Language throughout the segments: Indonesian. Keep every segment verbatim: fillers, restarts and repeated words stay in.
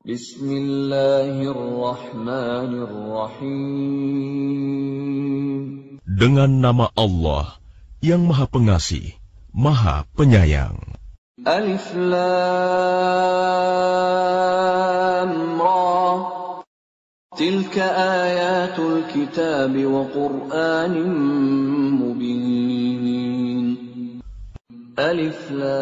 Bismillahirrahmanirrahim. Dengan nama Allah yang Maha Pengasih, Maha Penyayang. Alif Lam Ra. Tilka ayatul kitab wa Qur'anin mubin. Alif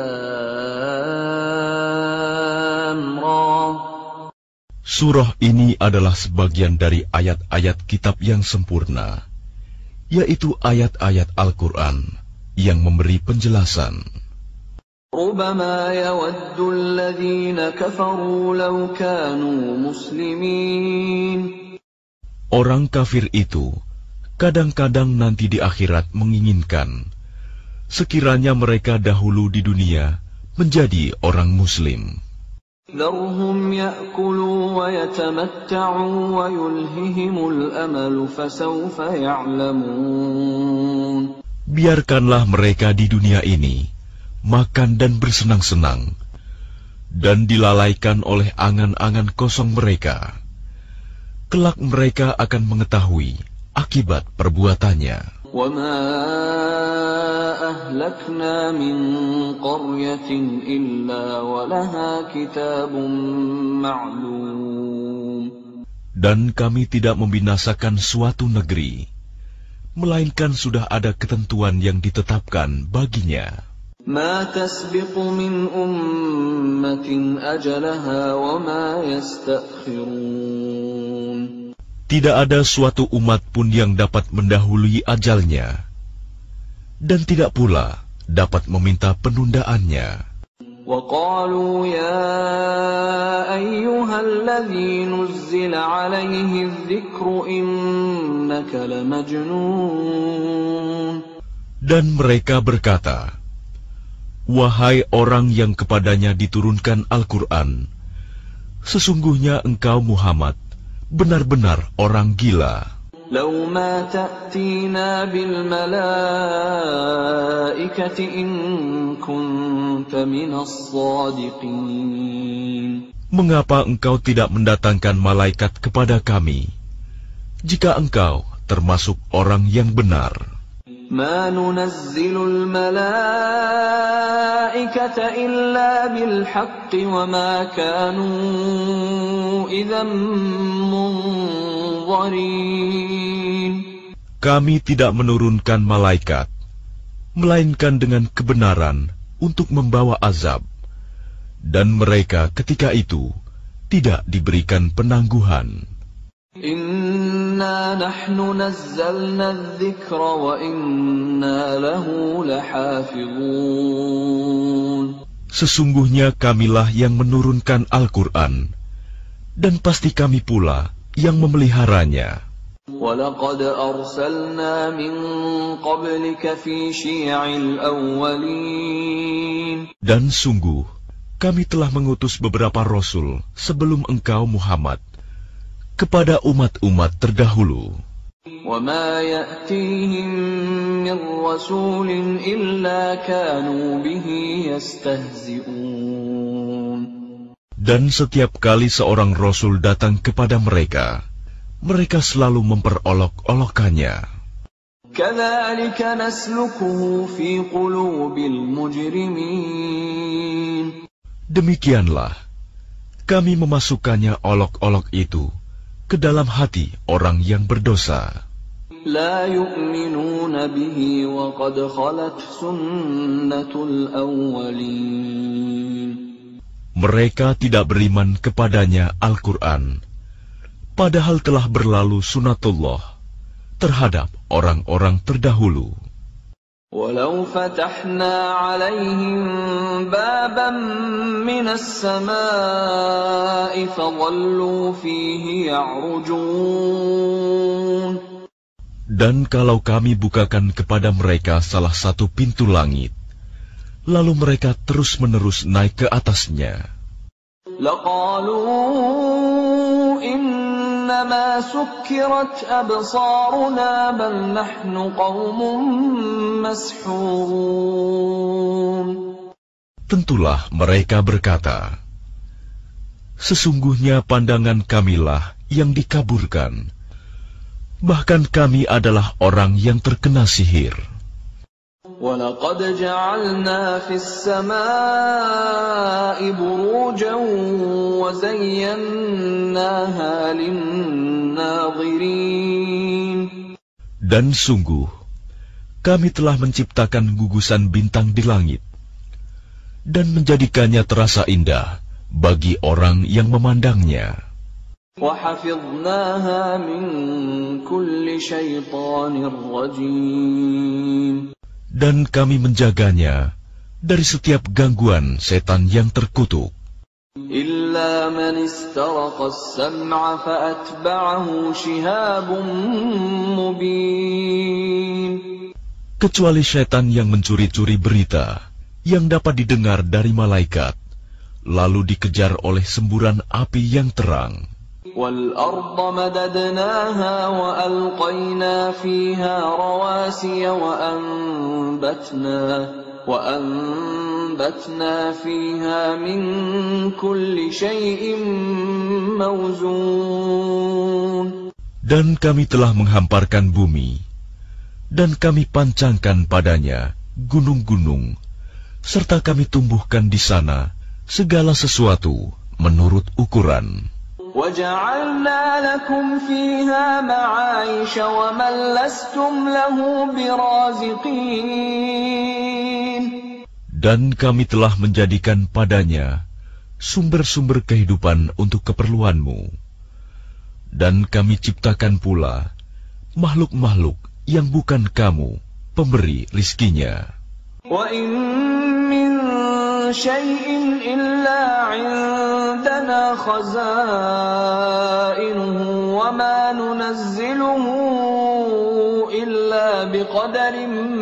Lam Ra. Surah ini adalah sebagian dari ayat-ayat kitab yang sempurna, yaitu ayat-ayat Al-Quran yang memberi penjelasan. ربما يود الذين كفروا لو كانوا مسلمين. Orang kafir itu kadang-kadang nanti di akhirat menginginkan sekiranya mereka dahulu di dunia menjadi orang Muslim. ذرهم يأكلوا ويتمتعوا ويلههم الأمل فسوف يعلمون. Biarkanlah mereka di dunia ini makan dan bersenang-senang, dan dilalaikan oleh angan-angan kosong mereka. Kelak mereka akan mengetahui akibat perbuatannya. وَمَا أَهْلَكْنَا مِنْ قَرْيَةٍ إِلَّا وَلَهَا كِتَابٌ مَعْلُومٌ. Dan kami tidak membinasakan suatu negeri, melainkan sudah ada ketentuan yang ditetapkan baginya. مَا تَسْبِقُ مِنْ أُمَّةٍ أَجَلَهَا وَمَا يَسْتَأْخِرُونَ. Tidak ada suatu umat pun yang dapat mendahului ajalnya, dan tidak pula dapat meminta penundaannya. وَقَالُوا يَا أَيُّهَا الَّذِي نُزِّلَ عَلَيْهِ الذِّكْرُ إِنَّكَ لَمَجْنُونَ. Dan mereka berkata, wahai orang yang kepadanya diturunkan Al-Quran, sesungguhnya engkau Muhammad benar-benar orang gila. لَوْ مَا تَأْتِينَا بِالْمَلَائِكَةِ إِن كُنتَ مِنَ الصَّادِقِينَ. Mengapa engkau tidak mendatangkan malaikat kepada kami, jika engkau termasuk orang yang benar? مَا نُنَزِّلُ الْمَلَائِكَةَ إِلَّا بِالْحَقِّ وَمَا كَانُوا إِذًا مُنظَرِينَ. Kami tidak menurunkan malaikat, melainkan dengan kebenaran untuk membawa azab, dan mereka ketika itu tidak diberikan penangguhan. Inna nahnu nazzalna adh-dhikra wa inna lahu lahafizun. Sesungguhnya kamilah yang menurunkan Al-Quran, dan pasti kami pula yang memeliharanya. وَلَقَدْ أَرْسَلْنَا مِنْ قَبْلِكَ فِي شِيَعِ الْأَوَّلِينَ. Dan sungguh, kami telah mengutus beberapa rasul sebelum engkau Muhammad kepada umat-umat terdahulu. وَمَا يَأْتِيهِمْ مِنْ رَسُولٍ إِلَّا كَانُوا بِهِ يَسْتَهْزِئُونَ. Dan setiap kali seorang rasul datang kepada mereka, mereka selalu memperolok-olokkannya. كَذَلِكَ نَسْلُكُهُ فِي قُلُوبِ الْمُجْرِمِينَ. Demikianlah kami memasukkannya olok-olok itu ke dalam hati orang yang berdosa. لا يؤمنون به وقد خلت سنة الأولين. Mereka tidak beriman kepadanya Al-Quran, padahal telah berlalu sunatullah terhadap orang-orang terdahulu. ولو فتحنا عليهم بابا من السماء فظلوا فيه يعرجون. Dan kalau kami bukakan kepada mereka salah satu pintu langit, lalu mereka terus-menerus naik ke atasnya, لقالوا إنما سكرت أبصارنا بل نحن قوم مسحورون. Tentulah mereka berkata, Sesungguhnya pandangan kamilah yang dikaburkan. Bahkan kami adalah orang yang terkena sihir. وَلَقَدْ جَعَلْنَا فِي السَّمَاءِ بُرُوجًا وَزَيَّنَّاهَا لِلنَّاظِرِينَ. Dan sungguh, kami telah menciptakan gugusan bintang di langit dan menjadikannya terasa indah bagi orang yang memandangnya. وَحَفِظْنَاهَا مِنْ كُلِّ شَيْطَانٍ رَجِيمٍ. Dan kami menjaganya dari setiap gangguan setan yang terkutuk. إِلَّا مَنِ اسْتَرَقَ السَّمْعَ فَأَتْبَعَهُ شِهَابٌ مُبِينٌ. Kecuali setan yang mencuri-curi berita yang dapat didengar dari malaikat, lalu dikejar oleh semburan api yang terang. وَالْأَرْضَ مَدَدْنَاهَا وَأَلْقَيْنَا فِيهَا رَوَاسِيَ وَأَنبَتْنَا وَأَنبَتْنَا فِيهَا مِنْ كُلِّ شَيْءٍ مَوْزُونٍ. Dan kami telah menghamparkan bumi, dan kami pancangkan padanya gunung-gunung, serta kami tumbuhkan di sana segala sesuatu menurut ukuran. وَجَعَلْنَا لَكُمْ فِيهَا مَعَايِشَ وَمَنْ لَسْتُمْ لَهُ بِرَازِقِينَ. Dan kami telah menjadikan padanya sumber-sumber kehidupan untuk keperluanmu. Dan kami ciptakan pula makhluk-makhluk yang bukan kamu pemberi rizkinya. وَإِن مِّن شَيْءٍ إِلَّا عِندَنَا خَزَائِنُهُ وَمَا نُنَزِّلُهُ إِلَّا بِقَدَرٍ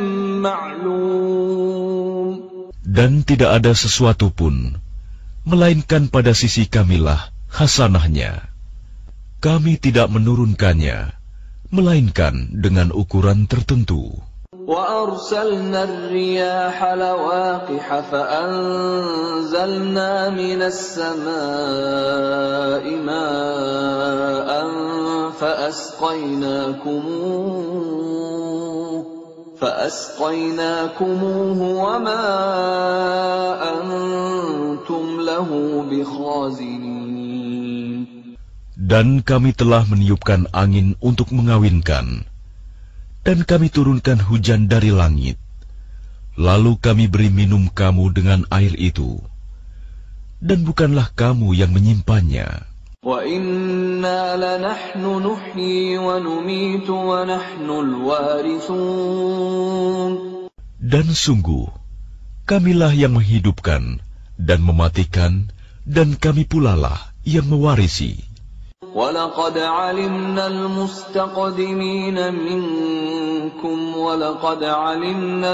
مَّعْلُومٍ. Dan tidak ada sesuatu pun, melainkan pada sisi kamilah hasanahnya. Kami tidak menurunkannya, melainkan dengan ukuran tertentu. وَأَرْسَلْنَا الرِّيَاحَ لَوَاقِحَ فَأَنزَلْنَا مِنَ السَّمَاءِ مَاءً فَأَسْقَيْنَاكُمُوهُ فَأَسْقَيْنَاكُمُوهُ وَمَا أَنْتُمْ لَهُ بِخَازِنِينَ. Dan kami telah meniupkan angin untuk mengawinkan, dan kami turunkan hujan dari langit, lalu kami beri minum kamu dengan air itu, dan bukanlah kamu yang menyimpannya. وَإِنَّا لَنَحْنُ نُحْيِي وَنُمِيتُ وَنَحْنُ الْوَارِثُونَ. Dan sungguh, kamilah yang menghidupkan dan mematikan, dan kami pulalah yang mewarisi. وَلَقَدْ عَلِمْنَا الْمُسْتَقْدِمِينَ مِنْكُمْ وَلَقَدْ عَلِمْنَا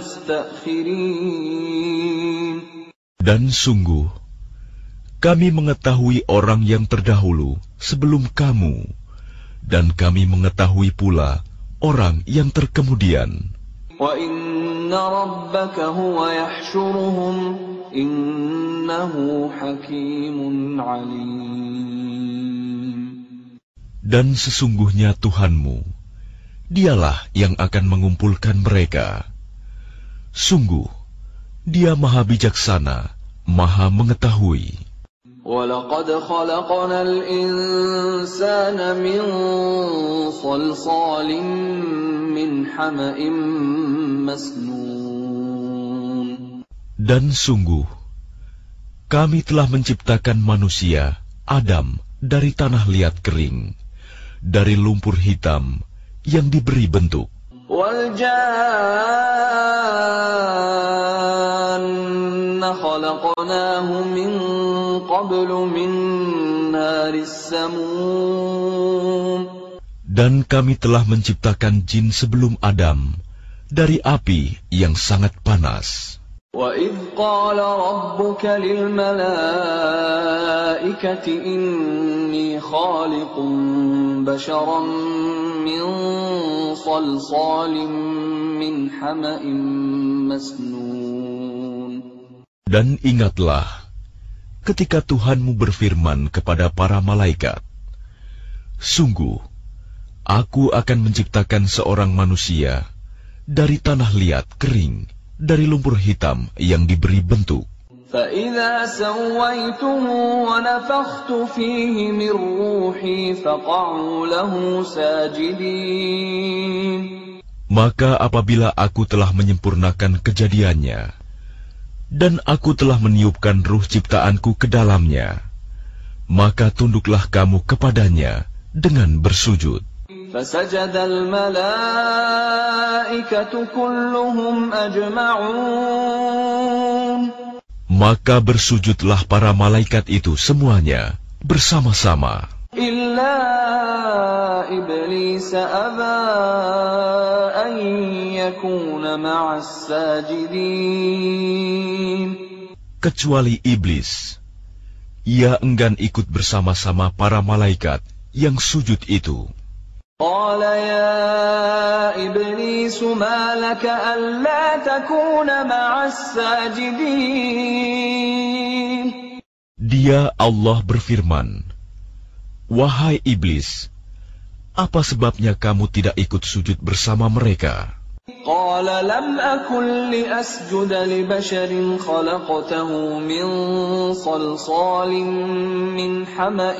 الْمُسْتَأْخِرِينَ. Dan sungguh, kami mengetahui orang yang terdahulu sebelum kamu, dan kami mengetahui pula orang yang terkemudian. وَإِنَّ رَبَّكَ هُوَ يَحْشُرُهُمْ إِنَّهُ حَكِيمٌ عَلِيمٌ. Dan sesungguhnya Tuhanmu, Dialah yang akan mengumpulkan mereka. Sungguh, Dia Maha Bijaksana, Maha Mengetahui. وَلَقَدْ خَلَقْنَا الْإِنسَانَ مِنْ صَلْصَالٍ مِنْ حَمَإٍ مَسْنُونٍ. Dan sungguh, kami telah menciptakan manusia, Adam, dari tanah liat kering, dari lumpur hitam yang diberi bentuk. وَالْجَانَّ خَلَقْنَاهُ مِنْ قَبْلُ مِنْ نَارِ السَّمُومِ. Dan kami telah menciptakan jin sebelum Adam dari api yang sangat panas. وَإِذْ قَالَ رَبُّكَ لِلْمَلَائِكَةِ إِنِّي خَالِقٌ بَشَرًا مِّن صَلْصَالٍ مِّنْ حَمَإٍ مسنون. Dan ingatlah ketika Tuhanmu berfirman kepada para malaikat, "Sungguh, Aku akan menciptakan seorang manusia dari tanah liat kering, dari lumpur hitam yang diberi bentuk. فَإِذَا سَوَّيْتُهُ وَنَفَخْتُ فِيهِ مِنْ رُوحِي فَقَعُوا لَهُ سَاجِدِينَ." Maka apabila aku telah menyempurnakan kejadiannya, dan aku telah meniupkan ruh ciptaanku ke dalamnya, maka tunduklah kamu kepadanya dengan bersujud. فَسَجَدَ الْمَلَائِكَةُ كُلُّهُمْ أَجْمَعُونَ. Maka bersujudlah para malaikat itu semuanya bersama-sama. إِلَّا إِبْلِيسَ أَبَى أَن يَكُونَ مَعَ السَّاجِدِينَ. Kecuali iblis, ia enggan ikut bersama-sama para malaikat yang sujud itu. قال يا إبليس ما لك ألا تكون مع الساجدين. Dia Allah berfirman, "Wahai iblis, apa sebabnya kamu tidak ikut sujud bersama mereka?" قال لم أكن لأسجد لبشر خلقته من صلصال من حمأ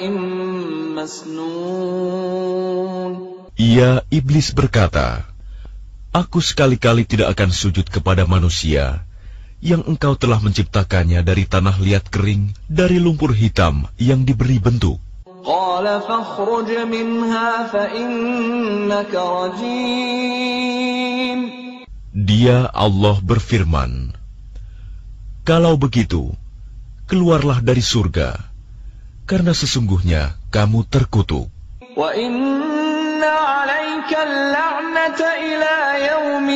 مسنون. Ia iblis berkata, "Aku sekali-kali tidak akan sujud kepada manusia yang engkau telah menciptakannya dari tanah liat kering, dari lumpur hitam yang diberi bentuk." قال فاخرج منها فإنك رجيم. Dia Allah berfirman, "Kalau begitu, keluarlah dari surga, karena sesungguhnya kamu terkutuk. وَإِنَّ عَلَيْكَ اللَّعْنَةَ إِلَى يَوْمِ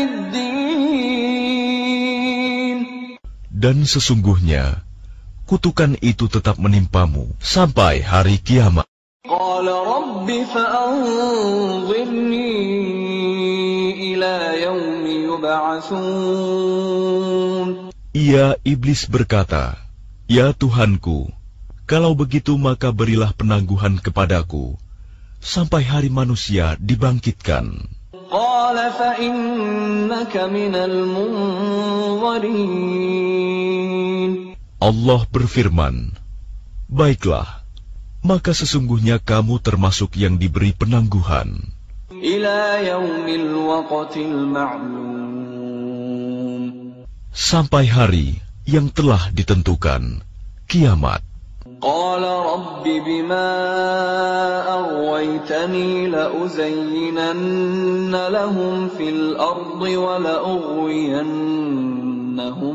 الدِّينِ. Dan sesungguhnya kutukan itu tetap menimpamu sampai hari kiamat." قَالَ رَبِّ فَأَنظِرْنِي إِلَى يَوْمِ يُبْعَثُونَ. Ia iblis berkata, "Ya Tuhanku, kalau begitu maka berilah penangguhan kepadaku sampai hari manusia dibangkitkan." قَالَ فَإِنَّكَ مِنَ الْمُنظَرِينَ. Allah berfirman, "Baiklah, maka sesungguhnya kamu termasuk yang diberi penangguhan إِلَى يَوْمِ الْوَقْتِ الْمَعْلُومِ. sampai hari yang telah ditentukan, kiamat." قال رب بما أغويتني لأزينن لهم في الأرض ولأغوينهم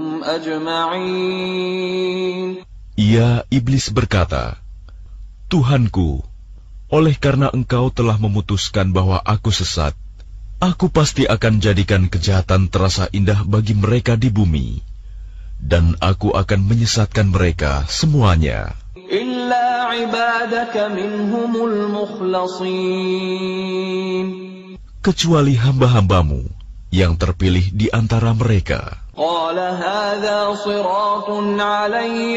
أجمعين. Ia iblis berkata, "Tuhanku, oleh karena engkau telah memutuskan bahwa aku sesat, aku pasti akan jadikan kejahatan terasa indah bagi mereka di bumi, dan aku akan menyesatkan mereka semuanya. إلا عبادك منهم المخلصين. Kecuali hamba-hambamu yang terpilih di antara mereka." قال هذا صراط علي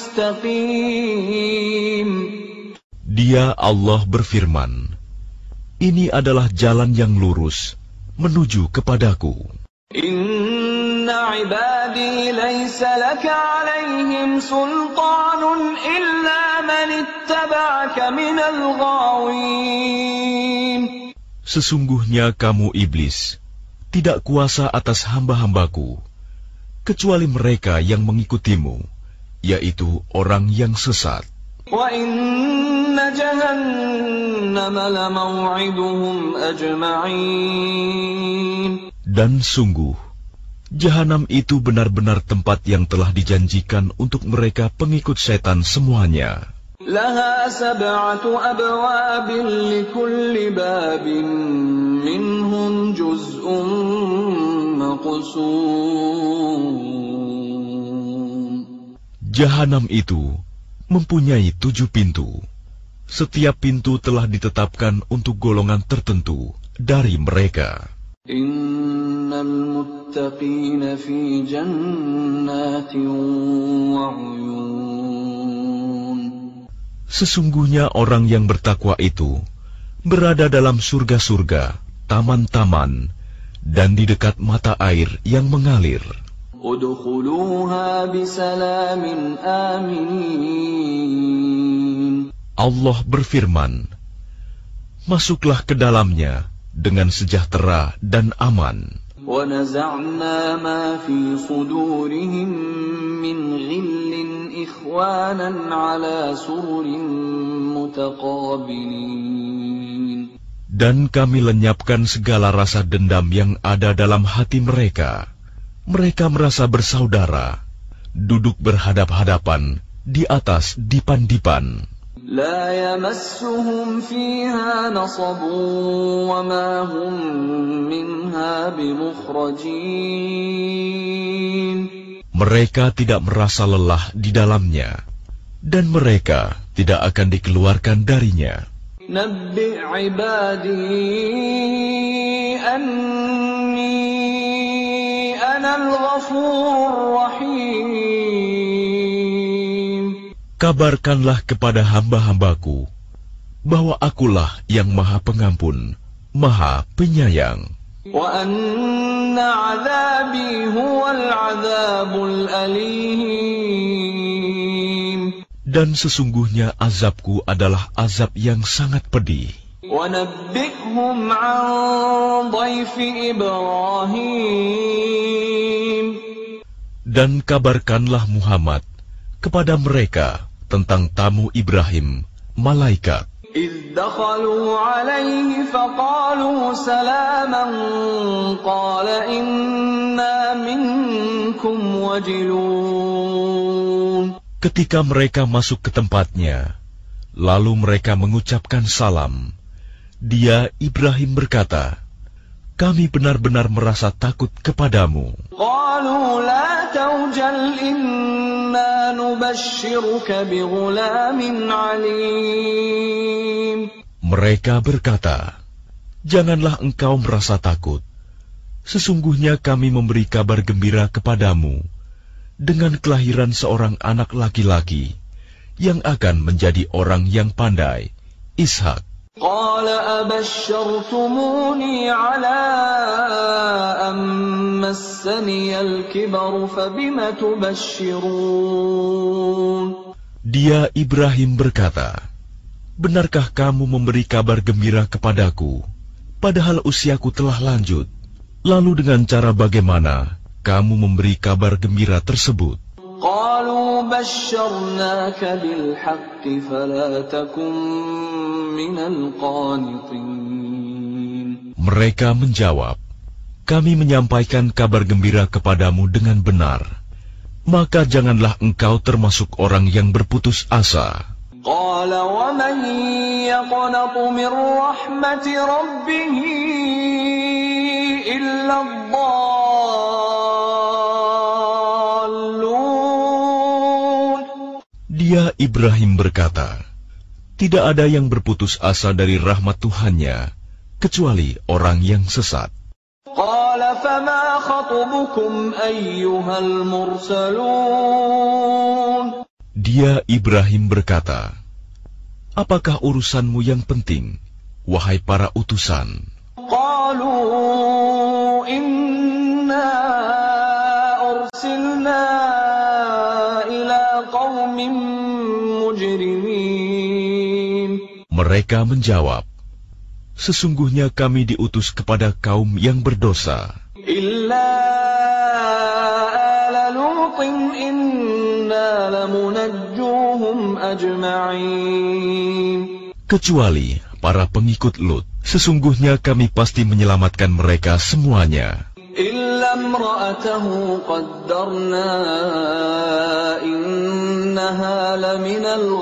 مستقيم. Dia Allah berfirman, "Ini adalah jalan yang lurus menuju kepadaku. إن عبادي ليس لك عليهم سلطان إلا من اتبعك من الغاوين. Sesungguhnya kamu iblis tidak kuasa atas hamba-hambaku, kecuali mereka yang mengikutimu, yaitu orang yang sesat. وَإِنَّ جَهَنَّمَ لَمَوْعِدُهُمْ أَجْمَعِينَ. Dan sungguh, Jahanam itu benar-benar tempat yang telah dijanjikan untuk mereka pengikut setan semuanya. لَهَا سَبْعَةُ أَبْوَابٍ لِكُلِّ بَابٍ مِّنْهُمْ جُزْءٌ مَّقْسُومٌ. Jahanam itu mempunyai tujuh pintu. Setiap pintu telah ditetapkan untuk golongan tertentu dari mereka. Innal muttaqina fi jannatin wa 'uyun. Sesungguhnya orang yang bertakwa itu berada dalam surga-surga, taman-taman, dan di dekat mata air yang mengalir. Udkhuluha bisalamin amin. Allah berfirman, masuklah ke dalamnya dengan sejahtera dan aman. وَنَزَعْنَا مَا فِي صُدُورِهِمْ مِنْ غِلٍّ إِخْوَانًا عَلَى سُرُرٍ مُتَقَابِلِينَ. Dan kami lenyapkan segala rasa dendam yang ada dalam hati mereka. Mereka merasa bersaudara, duduk berhadap-hadapan di atas dipan-dipan. لا يمسهم فيها نصب وما هم منها بمخرجين. Mereka tidak merasa lelah di dalamnya, dan mereka tidak akan dikeluarkan darinya. نبئ عبادي أني أنا الغفور الرحيم. Kabarkanlah kepada hamba-hambaku bahwa akulah yang maha pengampun, maha penyayang. وَأَنَّ عَذَابِي هُوَ الْعَذَابُ الْأَلِيمُ. Dan sesungguhnya azabku adalah azab yang sangat pedih. وَنَبِّئْهُمْ عَنْ ضَيْفِ إِبْرَاهِيمَ. Dan kabarkanlah Muhammad kepada mereka tentang tamu Ibrahim, malaikat. إِذْ دَخَلُوا عَلَيْهِ فَقَالُوا سَلَامًا قَالَ إِنَّا مِنْكُمْ وَجِلُونَ. Ketika mereka masuk ke tempatnya, lalu mereka mengucapkan salam. Dia, Ibrahim, berkata, kami benar-benar merasa takut kepadamu. قَالُوا لَا تَوْجَلْ إِنَّا نُبَشِّرُكَ بِغُلَامٍ عَلِيمٍ. Mereka berkata, janganlah engkau merasa takut. Sesungguhnya kami memberi kabar gembira kepadamu dengan kelahiran seorang anak laki-laki yang akan menjadi orang yang pandai, Ishak. قال أبشرتموني على أن مسني الكبر فبم تبشرون. Dia, Ibrahim, berkata, benarkah kamu memberi kabar gembira kepadaku, padahal usiaku telah lanjut? Lalu dengan cara bagaimana kamu memberi kabar gembira tersebut? قالوا بشرناك بالحق فلا تكن من القانطين. Mereka menjawab, kami menyampaikan kabar gembira kepadamu dengan benar, maka janganlah engkau termasuk orang yang berputus asa. قال ومن يقنط من رحمة ربه إلا الضالون. Dia, Ibrahim, berkata, tidak ada yang berputus asa dari rahmat Tuhannya, kecuali orang yang sesat. قال فما خطبكم أيها المرسلون. Dia, Ibrahim, berkata, apakah urusanmu yang penting, wahai para utusan? قالوا إنا أرسلنا إلى قوم مجرمين. Mereka menjawab, sesungguhnya kami diutus kepada kaum yang berdosa. إلا آل لوط إنا لمنجوهم أجمعين. Kecuali para pengikut Lut, sesungguhnya kami pasti menyelamatkan mereka semuanya. إلا امرأته قدرنا إنها لمن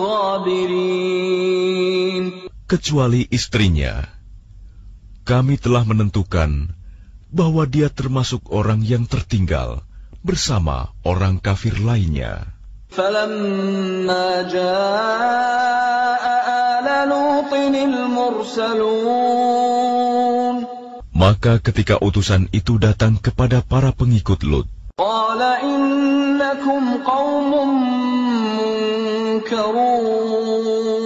الغابرين. Kecuali istrinya, kami telah menentukan bahwa dia termasuk orang yang tertinggal bersama orang kafir lainnya. فلما جاء آل لوط المرسلون. Maka ketika utusan itu datang kepada para pengikut Lut, قال إنكم قوم منكرون.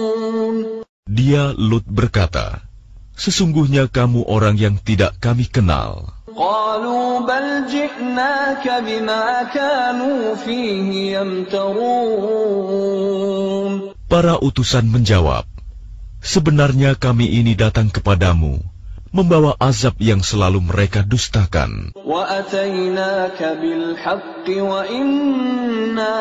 Dia Lut berkata, sesungguhnya kamu orang yang tidak kami kenal. قالوا بل جئناك بما كانوا فيه يمترون. Para utusan menjawab, sebenarnya kami ini datang kepadamu, membawa azab yang selalu mereka dustakan. وأتيناك بالحق وإنا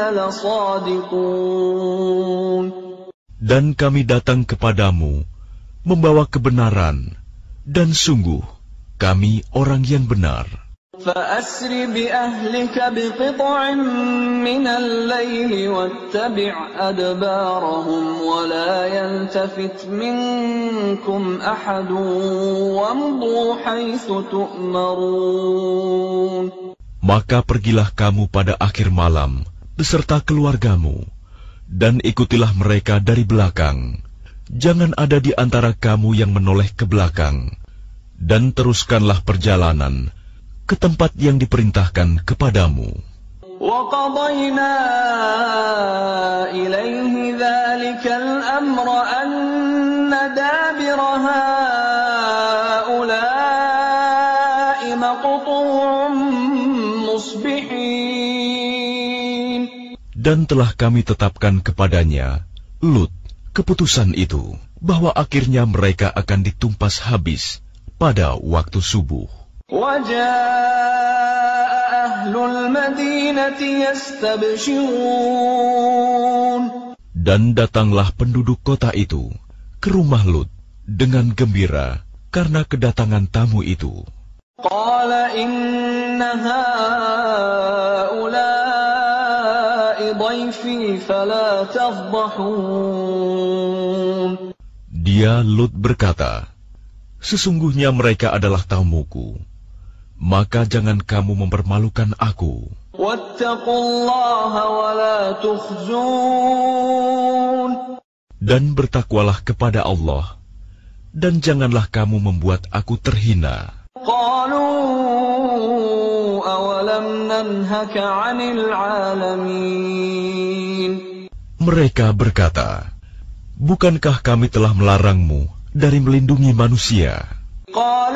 لصادقون. Dan kami datang kepadamu, membawa kebenaran, dan sungguh, kami orang yang benar. فأسر بأهلك بقطع من الليل واتبع أدبارهم ولا يلتفت منكم أحد وامضوا حيث تؤمرون. Maka pergilah kamu pada akhir malam beserta keluargamu, dan ikutilah mereka dari belakang. Jangan ada di antara kamu yang menoleh ke belakang, dan teruskanlah perjalanan ke tempat yang diperintahkan kepadamu. وَقَضَيْنَا إِلَيْهِ ذَلِكَ الْأَمْرَ أَنَّ دَابِرَ هَؤُلَاءِ مَقْطُوعٌ مُصْبِحِينَ. Dan telah kami tetapkan kepadanya, Lut, keputusan itu, bahwa akhirnya mereka akan ditumpas habis pada waktu subuh. وَجَاءَ أَهْلُ الْمَدِينَةِ يَسْتَبْشِرُونَ. Dan datanglah penduduk kota itu ke rumah Lut dengan gembira karena kedatangan tamu itu. قَالَ إِنَّ هَؤُلَاءِ ضَيْفِي فَلَا تَفْضَحُونَ. Dia Lut berkata, sesungguhnya mereka adalah tamuku, maka jangan kamu mempermalukan aku. وَاتَّقُوا اللَّهَ وَلَا تُخْزُونِ. Dan bertakwalah kepada Allah, dan janganlah kamu membuat aku terhina. قَالُوا أَوَلَمْ نَنْهَكَ عَنِ الْعَالَمِينَ. Mereka berkata, bukankah kami telah melarangmu dari melindungi manusia? قَالَ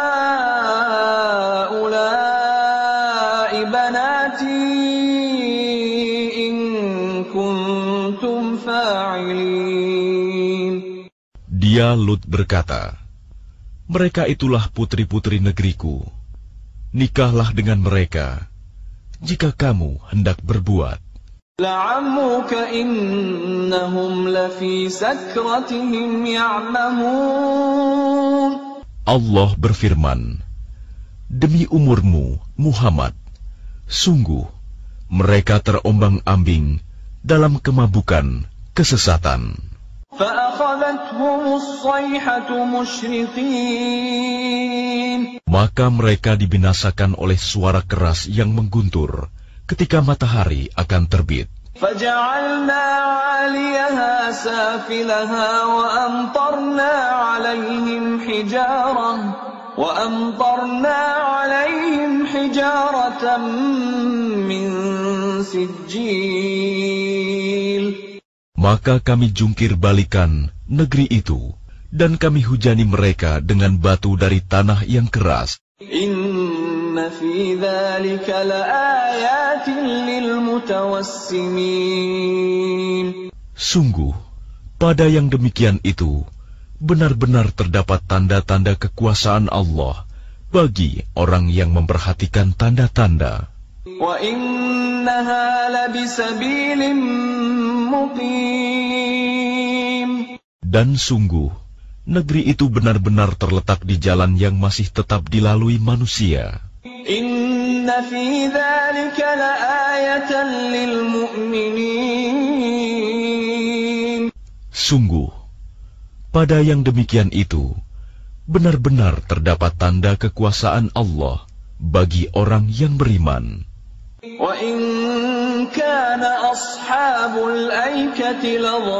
هَؤُلَاءِ بَنَاتِي إِن كُنتُمْ فَاعِلِينَ. Dia Lut berkata, mereka itulah putri-putri negeriku. Nikahlah dengan mereka, jika kamu hendak berbuat. لَعَمْرُكَ إِنَّهُمْ لَفِي سَكْرَتِهِمْ يَعْمَهُونَ. Allah berfirman, demi umurmu, Muhammad, sungguh mereka terombang-ambing dalam kemabukan, kesesatan. فَأَخَذَتْهُمُ الصَّيْحَةُ مُشْرِقِينَ. Maka mereka dibinasakan oleh suara keras yang mengguntur ketika matahari akan terbit. فَجَعَلْنَا عَالِيَهَا سَافِلَهَا وَأَمْطَرْنَا عَلَيْهِمْ حِجَارَةً وَأَمْطَرْنَا عَلَيْهِمْ حِجَارَةً مِّن سِجِّيلٍ. Maka kami jungkir balikan negeri itu, dan kami hujani mereka dengan batu dari tanah yang keras. Inna fi dzalika laayatin lilmutawassimin. Sungguh, pada yang demikian itu, benar-benar terdapat tanda-tanda kekuasaan Allah bagi orang yang memperhatikan tanda-tanda. Wa innaha labisabilin muqim. Dan sungguh, negeri itu benar-benar terletak di jalan yang masih tetap dilalui manusia. Inna fi dzalika laayatan lil mu'minin. Sungguh, pada yang demikian itu, benar-benar terdapat tanda kekuasaan Allah bagi orang yang beriman. Wa in kana ashabul aikati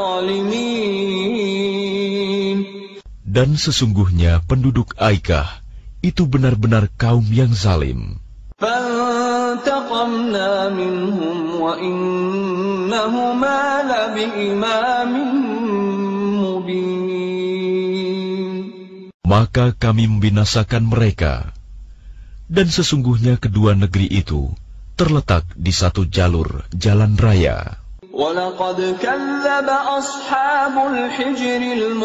ladzalimin. Dan sesungguhnya penduduk Aikah itu benar-benar kaum yang zalim. فَانْتَقَمْنَا مِنْهُمْ وَإِنَّهُمَا لَبِإِمَامٍ مُبِينٍ. maka kami membinasakan mereka. Dan sesungguhnya kedua negeri itu terletak di satu jalur jalan raya. وَلَقَدْ كَذَّبَ أَصْحَابُ الْحِجْرِ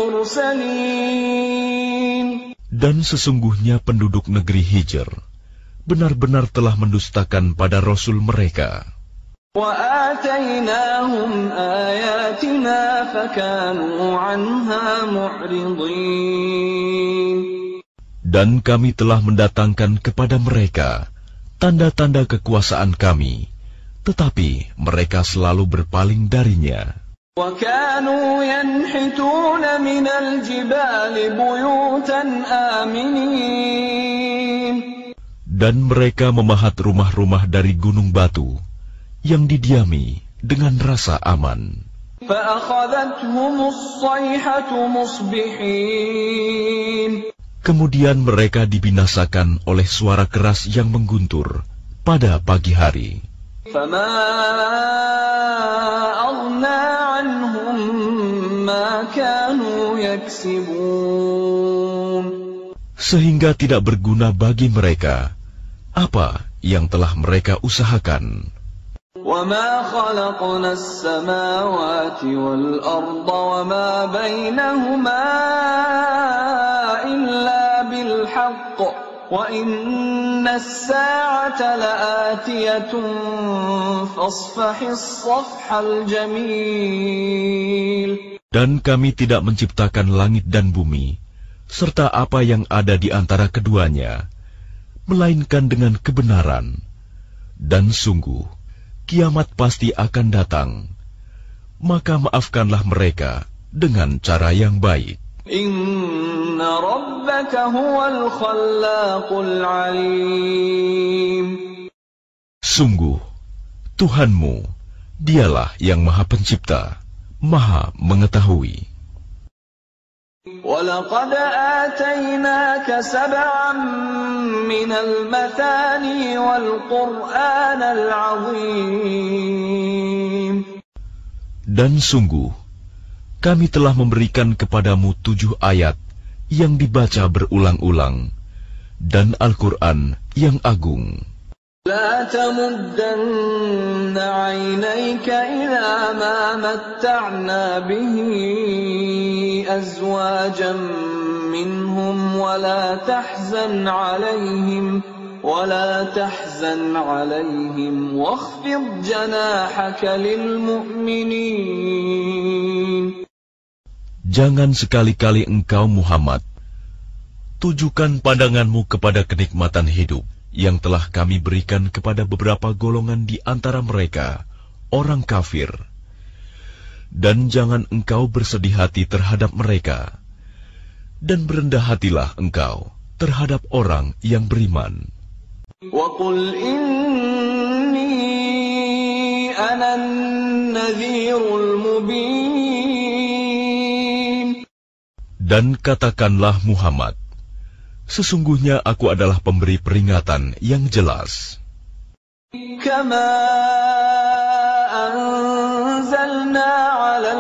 الْمُرْسَلِينَ. Dan sesungguhnya penduduk negeri Hijr benar-benar telah mendustakan pada Rasul mereka. وَآتَيْنَاهُمْ آيَاتِنَا فَكَانُوا عَنْهَا مُعْرِضِينَ. Dan kami telah mendatangkan kepada mereka tanda-tanda kekuasaan kami, tetapi mereka selalu berpaling darinya. وَكَانُوا يَنْحِتُونَ مِنَ الْجِبَالِ بُيُوتًا آمِنِينَ. Dan mereka memahat rumah-rumah dari gunung batu yang didiami dengan rasa aman. فَأَخَذَتْهُمُ الصَّيْحَةُ مُصْبِحِينَ. Kemudian mereka dibinasakan oleh suara keras yang mengguntur pada pagi hari. فَمَا أَغْنَى عَنْهُمْ مَا كَانُوا يَكْسِبُونَ. Sehingga tidak berguna bagi mereka apa yang telah mereka usahakan. وَمَا خَلَقْنَا السَّمَاوَاتِ وَالْأَرْضَ وَمَا بَيْنَهُمَا إِلَّا بِالْحَقِّ وَإِنَّ السَّاعَةَ لَآتِيَةٌ فَاصْفَحِ الصَّفْحَ الْجَمِيلَ. Dan kami tidak menciptakan langit dan bumi serta apa yang ada di antara keduanya, melainkan dengan kebenaran. Dan sungguh, kiamat pasti akan datang. Maka maafkanlah mereka dengan cara yang baik. Inna rabbaka huwal khallaqul alim. Sungguh, Tuhanmu, dialah yang Maha Pencipta, Maha Mengetahui. وَلَقَدْ آتَيْنَاكَ سَبْعًا مِنَ الْمَثَانِي وَالْقُرْآنَ الْعَظِيمَ. Dan sungguh, kami telah memberikan kepadamu tujuh ayat yang dibaca berulang-ulang, dan Al-Quran yang agung. لا تمدن عينيك إلى ما متعنا به أزواجا منهم ولا تحزن عليهم ولا تحزن عليهم واخفض جناحك للمؤمنين. Jangan sekali-kali engkau Muhammad tujukan pandanganmu kepada kenikmatan hidup yang telah kami berikan kepada beberapa golongan di antara mereka, orang kafir. Dan jangan engkau bersedih hati terhadap mereka, dan berendah hatilah engkau terhadap orang yang beriman. وَقُلْ إِنِّي أَنَا النَّذِيرُ الْمُبِينُ. Dan katakanlah Muhammad, sesungguhnya aku adalah pemberi peringatan yang jelas. كَمَا أَنزَلْنَا عَلَى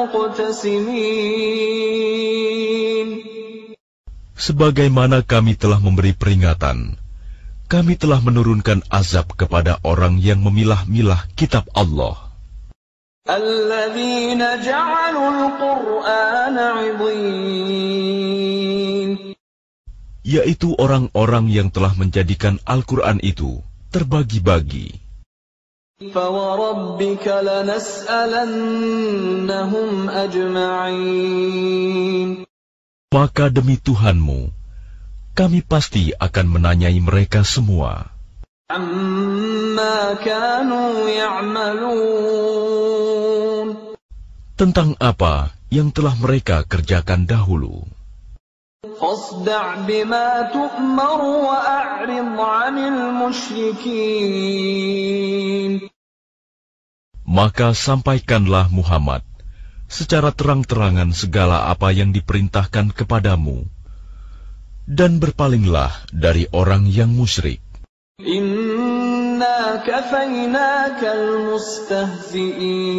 الْمُقْتَسِمِينَ. Sebagaimana kami telah memberi peringatan, kami telah menurunkan azab kepada orang yang memilah-milah kitab Allah. الَّذِينَ جَعَلُوا الْقُرْآنَ عِضِينَ. Yaitu orang-orang yang telah menjadikan Al-Quran itu terbagi-bagi. فَوَرَبِّكَ لَنَسْأَلَنَّهُمْ أَجْمَعِينَ. Maka demi Tuhanmu, kami pasti akan menanyai mereka semua. عَمَّا كَانُوا يَعْمَلُونَ. Tentang apa yang telah mereka kerjakan dahulu. فَاصْدَعْ بِمَا تُؤْمَرُ وَأَعْرِضْ عَنِ الْمُشْرِكِينَ. Maka sampaikanlah Muhammad secara terang-terangan segala apa yang diperintahkan kepadamu, dan berpalinglah dari orang yang musyrik. Inna kafaynakal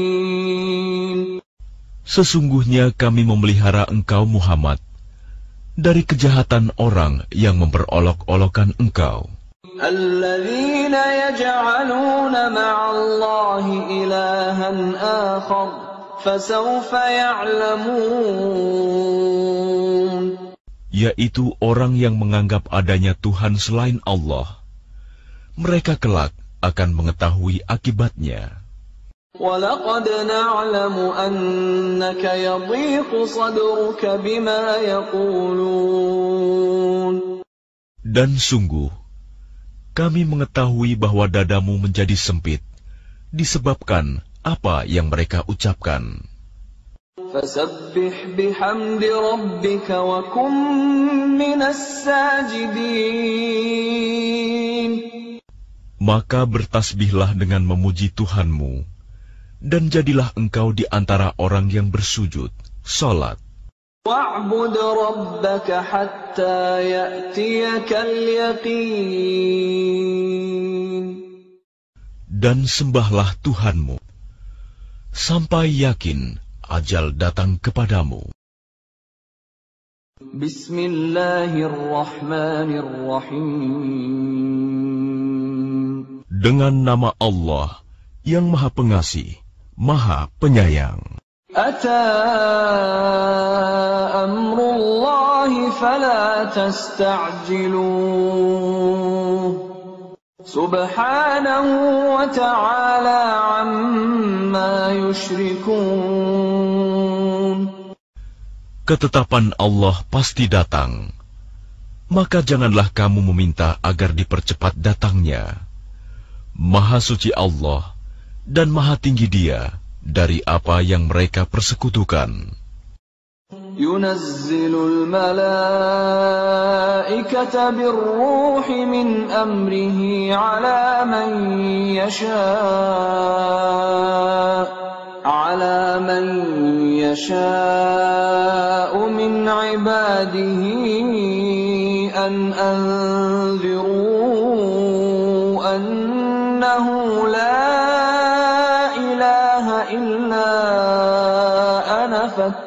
mustahzi'in. Sesungguhnya kami memelihara engkau Muhammad dari kejahatan orang yang memperolok-olokkan engkau. الذين يجعلون مع الله إلها آخر فسوف يعلمون. Yaitu orang yang menganggap adanya Tuhan selain Allah. Mereka kelak akan mengetahui akibatnya. وَلَقَدْ نَعْلَمُ أَنَّكَ يَضِيقُ صَدْرُكَ بِمَا يَقُولُونَ. Dan sungguh, kami mengetahui bahwa dadamu menjadi sempit, disebabkan apa yang mereka ucapkan. فَسَبِّحْ بِحَمْدِ رَبِّكَ وَكُن مِّنَ السَّاجِدِينَ. Maka bertasbihlah dengan memuji Tuhanmu, dan jadilah engkau di antara orang yang bersujud, salat. وَاعْبُدْ رَبَّكَ حَتَّى يَأْتِيَكَ الْيَقِينُ. Dan sembahlah Tuhanmu, sampai yakin ajal datang kepadamu. Bismillahirrahmanirrahim. Dengan nama Allah yang Maha Pengasih, Maha Penyayang. Ata amrullahi fala tasta'jiluh. Subhanahu wa ta'ala amma yushrikun. Ketetapan Allah pasti datang, maka janganlah kamu meminta agar dipercepat datangnya. Maha suci Allah dan maha tinggi Dia dari apa yang mereka persekutukan. Yunazzilul malaikata birruhi min amrihi ala man yasha' ala man yasha'u min ibadihi an anziru annahu la ilaha illa ana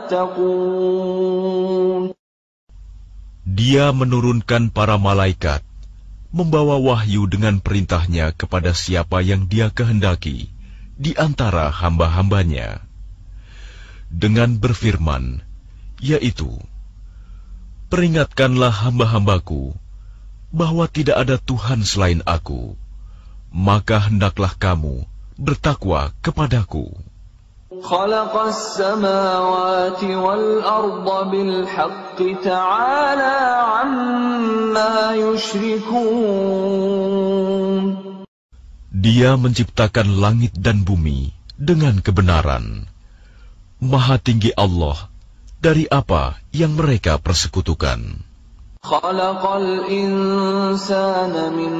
fattaqun. Dia menurunkan para malaikat, membawa wahyu dengan perintahnya kepada siapa yang Dia kehendaki di antara hamba-hambanya, dengan berfirman, yaitu, peringatkanlah hamba-hambaku bahwa tidak ada Tuhan selain Aku, maka hendaklah kamu bertakwa kepadaku. Khalaqas samawati wal arda bil haqqi ta'ala amma yushrikun. Dia menciptakan langit dan bumi dengan kebenaran. Maha tinggi Allah dari apa yang mereka persekutukan. Khalaqal insana min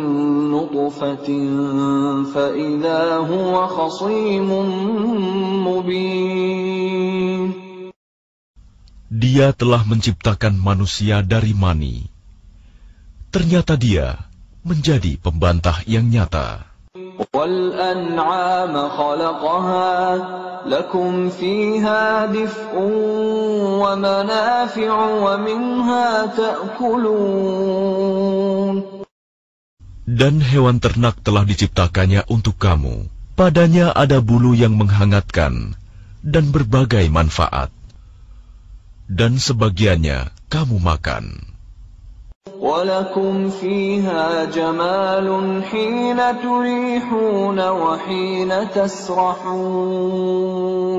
nutfatin fa idza huwa khasimun mubin. Dia telah menciptakan manusia dari mani. Ternyata dia menjadi pembantah yang nyata. Wal an'ama khalaqaha lakum fiha dif'un wa manafi'u wa minha ta'kulun. Dan hewan ternak telah diciptakannya untuk kamu. Padanya ada bulu yang menghangatkan dan berbagai manfaat. Dan sebagiannya kamu makan. وَلَكُمْ فِيهَا جَمَالٌ حِينَ تُرِيحُونَ وَحِينَ تَسْرَحُونَ.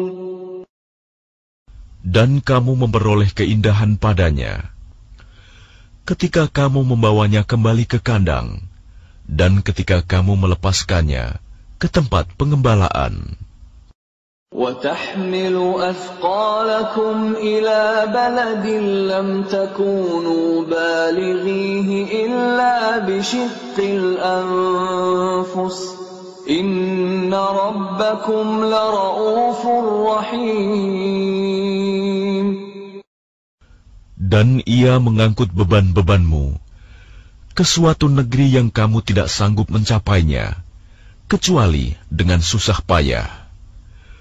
Dan kamu memperoleh keindahan padanya ketika kamu membawanya kembali ke kandang dan ketika kamu melepaskannya ke tempat pengembalaan. وَتَحْمِلُ أَثْقَالَكُمْ إِلَى بَلَدٍ لَمْ تَكُونُوا بَالِغِيهِ إِلَّا بِشِقِّ الْأَنفُسِ إِنَّ رَبَّكُمْ لَرَءُوفٌ رَحِيمٌ. Dan ia mengangkut beban-bebanmu ke suatu negeri yang kamu tidak sanggup mencapainya, kecuali dengan susah payah.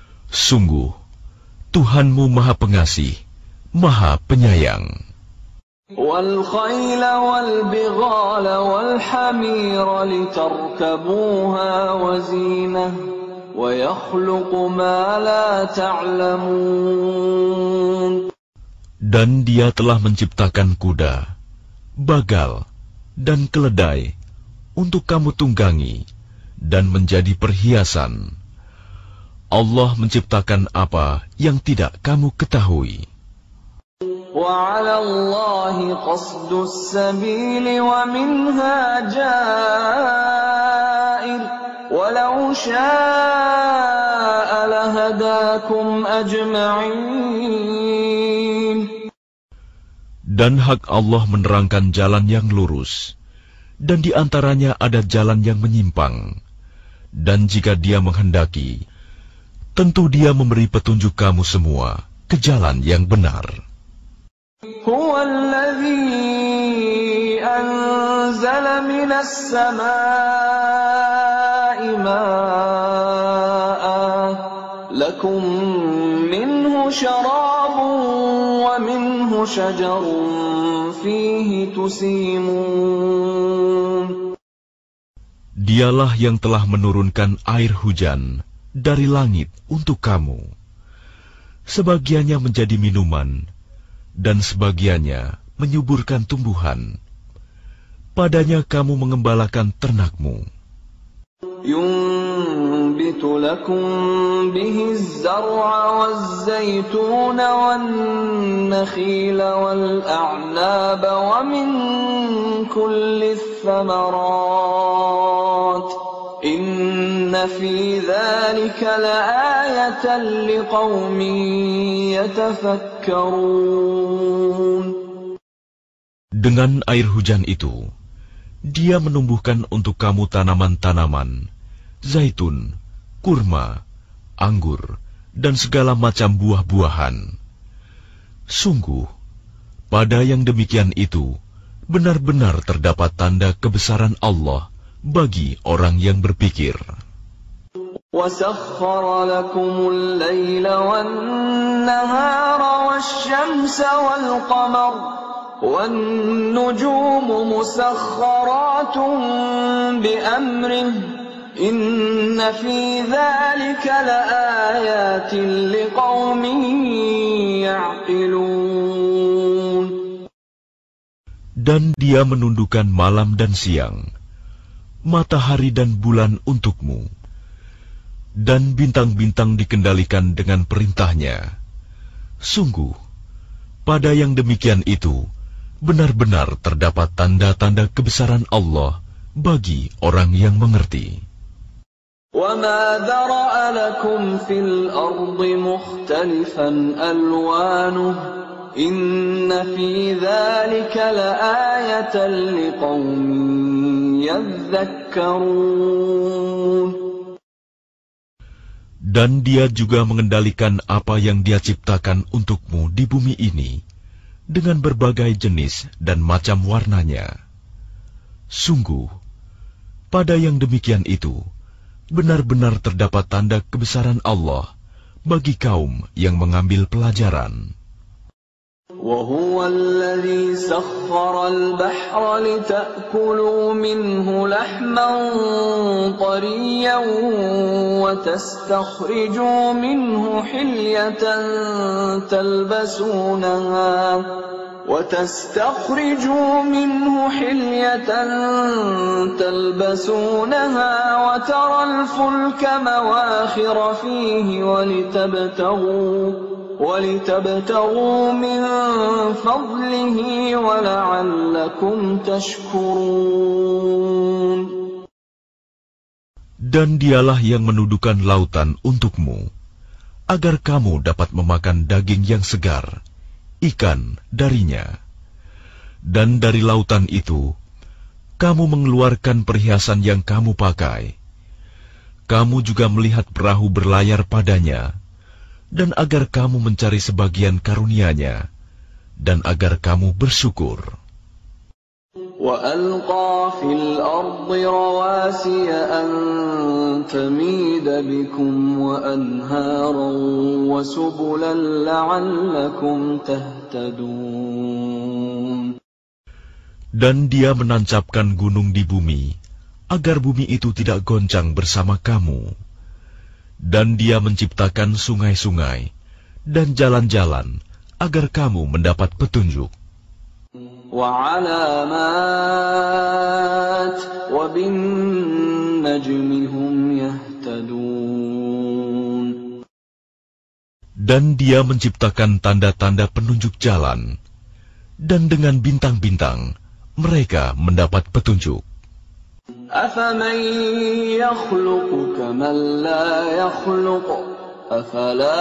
Sungguh, Tuhanmu Maha Pengasih, Maha Penyayang. وَالْخَيْلَ وَالْبِغَالَ وَالْحَمِيرَ لِتَرْكَبُوهَا وَزِينَةً وَيَخْلُقُ مَا لَا تَعْلَمُونَ. Dan Dia telah menciptakan kuda, bagal, dan keledai untuk kamu tunggangi dan menjadi perhiasan. Allah menciptakan apa yang tidak kamu ketahui. وَعَلَى اللَّهِ قَصْدُ السَّبِيلِ وَمِنْهَا جَائِرٌ وَلَوْ شَاءَ لَهَدَاكُمْ أَجْمَعِينَ. Dan hak Allah menerangkan jalan yang lurus, dan di antaranya ada jalan yang menyimpang. Dan jika Dia menghendaki, tentu Dia memberi petunjuk kamu semua ke jalan yang benar. هو الذي أنزل من السماء ماء لكم منه شراب ومنه شجر فيه تسيمون. Dialah yang telah menurunkan air hujan dari langit untuk kamu. Sebagiannya menjadi minuman, dan sebagiannya menyuburkan tumbuhan. Padanya kamu mengembalakan ternakmu. ينبت لكم به الزرع والزيتون والنخيل والأعناب ومن كل الثمرات إن في ذلك لآية لقوم يتفكرون. Dengan air hujan itu, Dia menumbuhkan untuk kamu tanaman-tanaman, zaitun, kurma, anggur, dan segala macam buah-buahan. Sungguh, pada yang demikian itu, benar-benar terdapat tanda kebesaran Allah bagi orang yang berpikir. وَسَخَّرَ لَكُمُ اللَّيْلَ وَالنَّهَارَ وَالشَّمْسَ وَالْقَمَرَ وَالنُّجُومُ مُسَخَّرَاتٌ بِأَمْرِهِ إِنَّ فِي ذَلِكَ لَآيَاتٍ لِقَوْمٍ يَعْقِلُونَ. Dan Dia menundukkan malam dan siang, matahari dan bulan untukmu, dan bintang-bintang dikendalikan dengan perintahnya. Sungguh, pada yang demikian itu, benar-benar terdapat tanda-tanda kebesaran Allah bagi orang yang mengerti. وَمَا ذَرَأَ لَكُمْ فِي الْأَرْضِ مُخْتَلِفًا أَلْوَانُهُ إِنَّ فِي ذَلِكَ لَآيَةً لِقَوْمٍ يَذَّكَّرُونَ. Dan Dia juga mengendalikan apa yang Dia ciptakan untukmu di bumi ini dengan berbagai jenis dan macam warnanya. Sungguh, pada yang demikian itu, benar-benar terdapat tanda kebesaran Allah bagi kaum yang mengambil pelajaran. وَهُوَ الَّذِي سَخَّرَ الْبَحْرَ لِتَأْكُلُوا مِنْهُ لَحْمًا طَرِيًّا وَتَسْتَخْرِجُوا مِنْهُ حِلْيَةً تَلْبَسُونَهَا وَتَسْتَخْرِجُوا مِنْهُ حِلْيَةً تَلْبَسُونَهَا وَتَرَى الْفُلْكَ مَوَاخِرَ فِيهِ وَلِتَبْتَغُوا وَلِتَبْتَغُوا مِنْ فَضْلِهِ وَلَعَلَّكُمْ تَشْكُرُونَ. Dan Dialah yang menundukkan lautan untukmu, agar kamu dapat memakan daging yang segar, ikan darinya. Dan dari lautan itu, kamu mengeluarkan perhiasan yang kamu pakai. Kamu juga melihat perahu berlayar padanya, dan agar kamu mencari sebagian karunia-Nya, dan agar kamu bersyukur. وَأَلْقَى فِي الْأَرْضِ رَوَاسِيَ أَن تَمِيدَ بِكُمْ وَأَنْهَارًا وَسُبُلًا لَعَلَّكُمْ تَهْتَدُونَ. يهتدون. Dan dia menancapkan gunung di bumi, agar bumi itu tidak goncang bersama kamu. Dan dia menciptakan sungai-sungai dan jalan-jalan, agar kamu mendapat petunjuk. وعلامات وبالنجم هم يهتدون. Dan dia menciptakan tanda-tanda penunjuk jalan, dan dengan bintang-bintang mereka mendapat petunjuk. أفمن يخلق كمن لا يخلق أفلا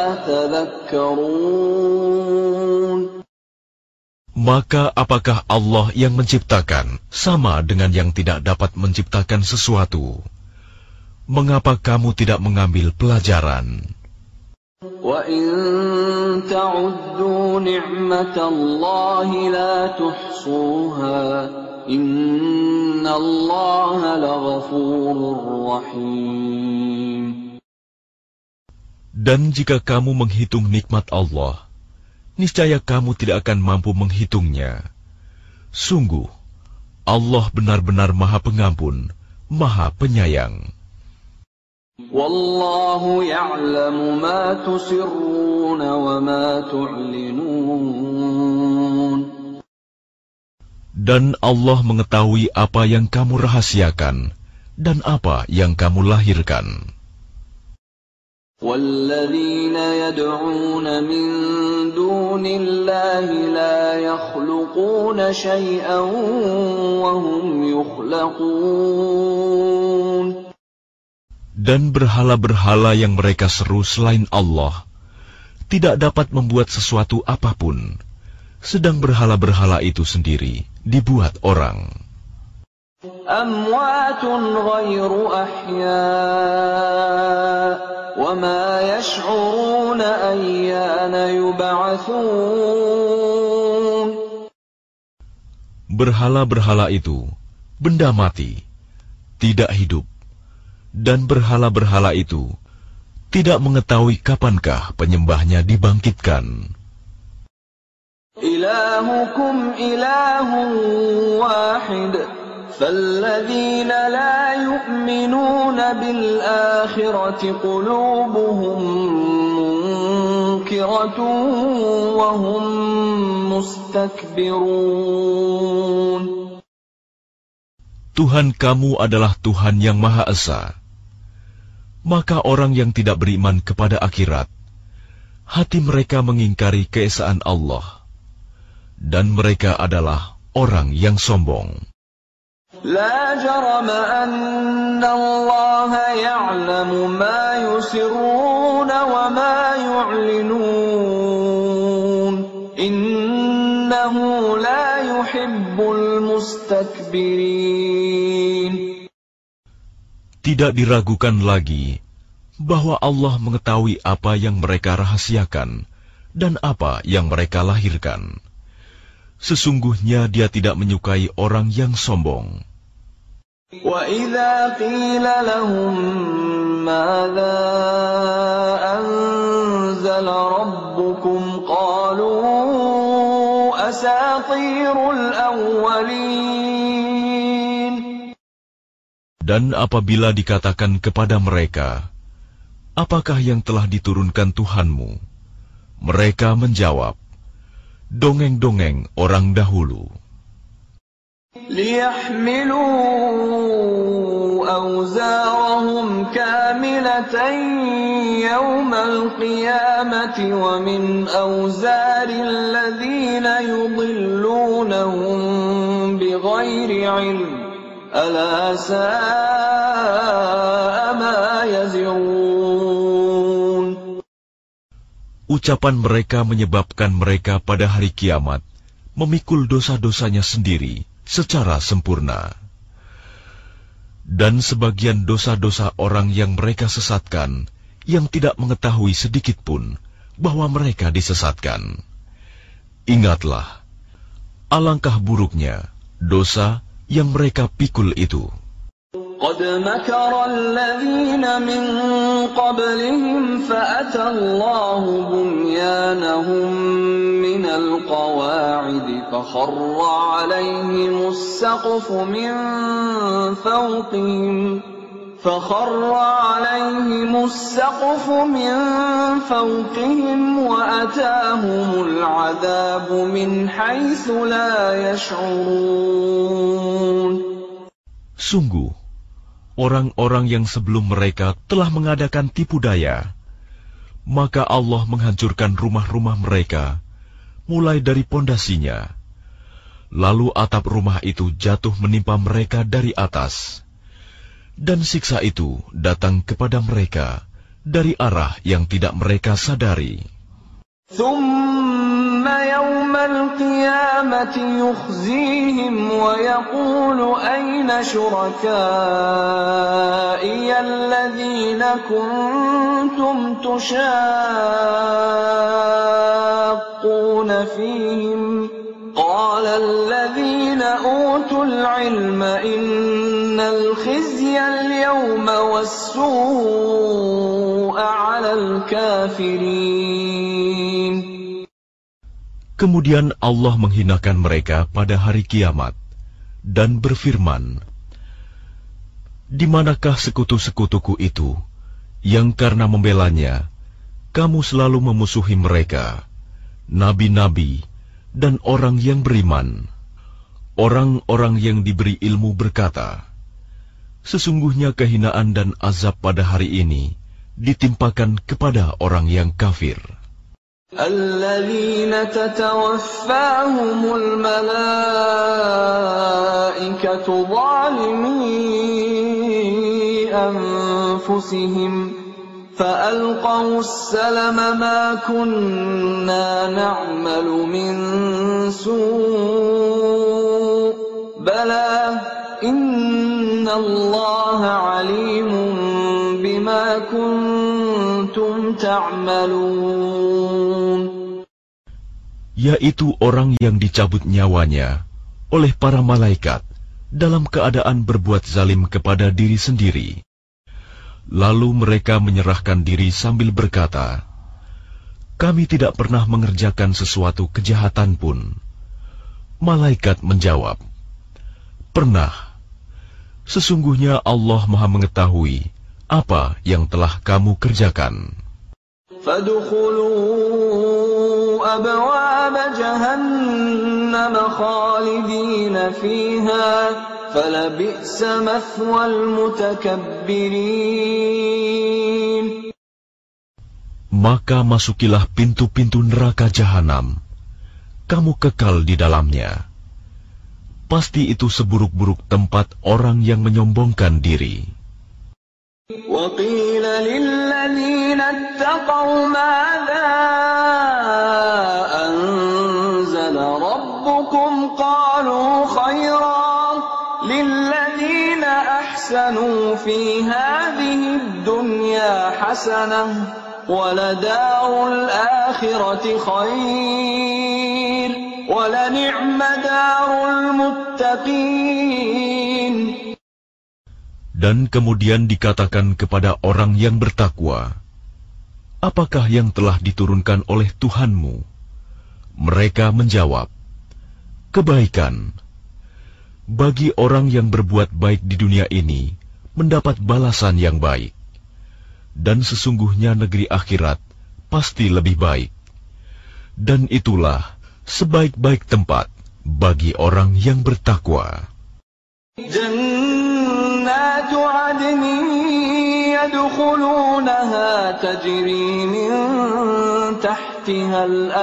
تذكرون. Maka apakah Allah yang menciptakan sama dengan yang tidak dapat menciptakan sesuatu? Mengapa kamu tidak mengambil pelajaran? وَإِن تَعُدُّوا نِعْمَةَ اللَّهِ لَا تُحْصُوهَا إِنَّ اللَّهَ لَغَفُورٌ رَّحِيمٌ. Dan jika kamu menghitung nikmat Allah, niscaya kamu tidak akan mampu menghitungnya. Sungguh, Allah benar-benar Maha Pengampun, Maha Penyayang. Wallahu ya'lamu ma tusirruna wa ma tu'linun. Dan Allah mengetahui apa yang kamu rahasiakan dan apa yang kamu lahirkan. وَالَّذِينَ يَدْعُونَ مِن دُونِ اللَّهِ لَا يَخْلُقُونَ شَيْئًا وَهُمْ يُخْلَقُونَ. Dan berhala-berhala yang mereka seru selain Allah tidak dapat membuat sesuatu apapun, sedang berhala-berhala itu sendiri dibuat orang. أَمْوَاتٌ غَيْرُ أَحْيَاءٍ وَمَا يَشْعُرُونَ أَيَّانَ يُبْعَثُونَ. Berhala-berhala itu benda mati, tidak hidup, dan berhala-berhala itu tidak mengetahui kapankah penyembahnya dibangkitkan. إِلَٰهُكُمْ إِلَٰهٌ وَاحِدٌ فَالَّذِينَ لَا يُؤْمِنُونَ بِالْآخِرَةِ قُلُوبُهُمْ مُنكِرَةٌ وَهُمْ مُسْتَكْبِرُونَ. Tuhan kamu adalah Tuhan yang Maha Esa. Maka orang yang tidak beriman kepada akhirat, hati mereka mengingkari keesaan Allah, dan mereka adalah orang yang sombong. لا جرم أن الله يعلم ما يسرون وما يعلنون إنه لا يحب المستكبرين. Tidak diragukan lagi bahwa Allah mengetahui apa yang mereka rahasiakan dan apa yang mereka lahirkan. Sesungguhnya Dia tidak menyukai orang yang sombong. وَإِذَا قِيلَ لَهُم مَّاذَا أَنزَلَ رَبُّكُمْ قَالُوا أَسَاطِيرُ الْأَوَّلِينَ. Dan apabila dikatakan kepada mereka, apakah yang telah diturunkan Tuhanmu? Mereka menjawab, dongeng-dongeng orang dahulu. لِيَحْمِلُوا أَوْزَارَهُمْ كَامِلَةً يَوْمَ الْقِيَامَةِ وَمِنْ أَوْزَارِ الَّذِينَ يُضِلُّونَهُم بِغَيْرِ عِلْمٍ أَلَا سَاءَ مَا يَزِرُونَ. Ucapan mereka menyebabkan mereka pada hari kiamat memikul dosa-dosanya sendiri secara sempurna. Dan sebagian dosa-dosa orang yang mereka sesatkan, yang tidak mengetahui sedikit pun bahwa mereka disesatkan. Ingatlah, alangkah buruknya dosa yang mereka pikul itu. قد مكر الذين من قبلهم فأتى الله بنيانهم من القواعد فخر عليهم السقف من فوقهم فخر عليهم السقف من فوقهم وأتاهم العذاب من حيث لا يشعرون. Sungguh, orang-orang yang sebelum mereka telah mengadakan tipu daya, maka Allah menghancurkan rumah-rumah mereka, mulai dari pondasinya. Lalu atap rumah itu jatuh menimpa mereka dari atas. Dan siksa itu datang kepada mereka dari arah yang tidak mereka sadari. ثم يوم القيامة يخزيهم ويقول أين شركائي الذين كنتم تشاقون فيهم قال الذين أوتوا العلم إن الخزي اليوم والسوء على الكافرين. Kemudian Allah menghinakan mereka pada hari kiamat dan berfirman, di manakah sekutu-sekutuku itu yang karena membelanya kamu selalu memusuhi mereka, nabi-nabi dan orang yang beriman. Orang-orang yang diberi ilmu berkata, sesungguhnya kehinaan dan azab pada hari ini ditimpakan kepada orang yang kafir. الذين تتوفاهم الملائكة ظالمي أنفسهم فألقوا السلم ما كنا نعمل من سوء بلى إن الله عليم بما كنتم تعملون. Yaitu orang yang dicabut nyawanya oleh para malaikat dalam keadaan berbuat zalim kepada diri sendiri. Lalu mereka menyerahkan diri sambil berkata, kami tidak pernah mengerjakan sesuatu kejahatan pun. Malaikat menjawab, pernah. Sesungguhnya Allah Maha mengetahui apa yang telah kamu kerjakan. فادخلوا أبواب جهنم خالدين فيها فلبئس مثوى المتكبرين. Maka masukilah pintu-pintu neraka jahanam, kamu kekal di dalamnya. Pasti itu seburuk-buruk tempat orang yang menyombongkan diri. وقيل للذين اتقوا ماذا أنزل ربكم قالوا خيرا للذين أحسنوا في هذه الدنيا حسنة ولدار الآخرة خير ولنعم دار المتقين. Dan kemudian dikatakan kepada orang yang bertakwa, apakah yang telah diturunkan oleh Tuhanmu? Mereka menjawab, kebaikan. Bagi orang yang berbuat baik di dunia ini, mendapat balasan yang baik. Dan sesungguhnya negeri akhirat pasti lebih baik. Dan itulah sebaik-baik tempat bagi orang yang bertakwa. جنات عدن يدخلونها تجري من تحتها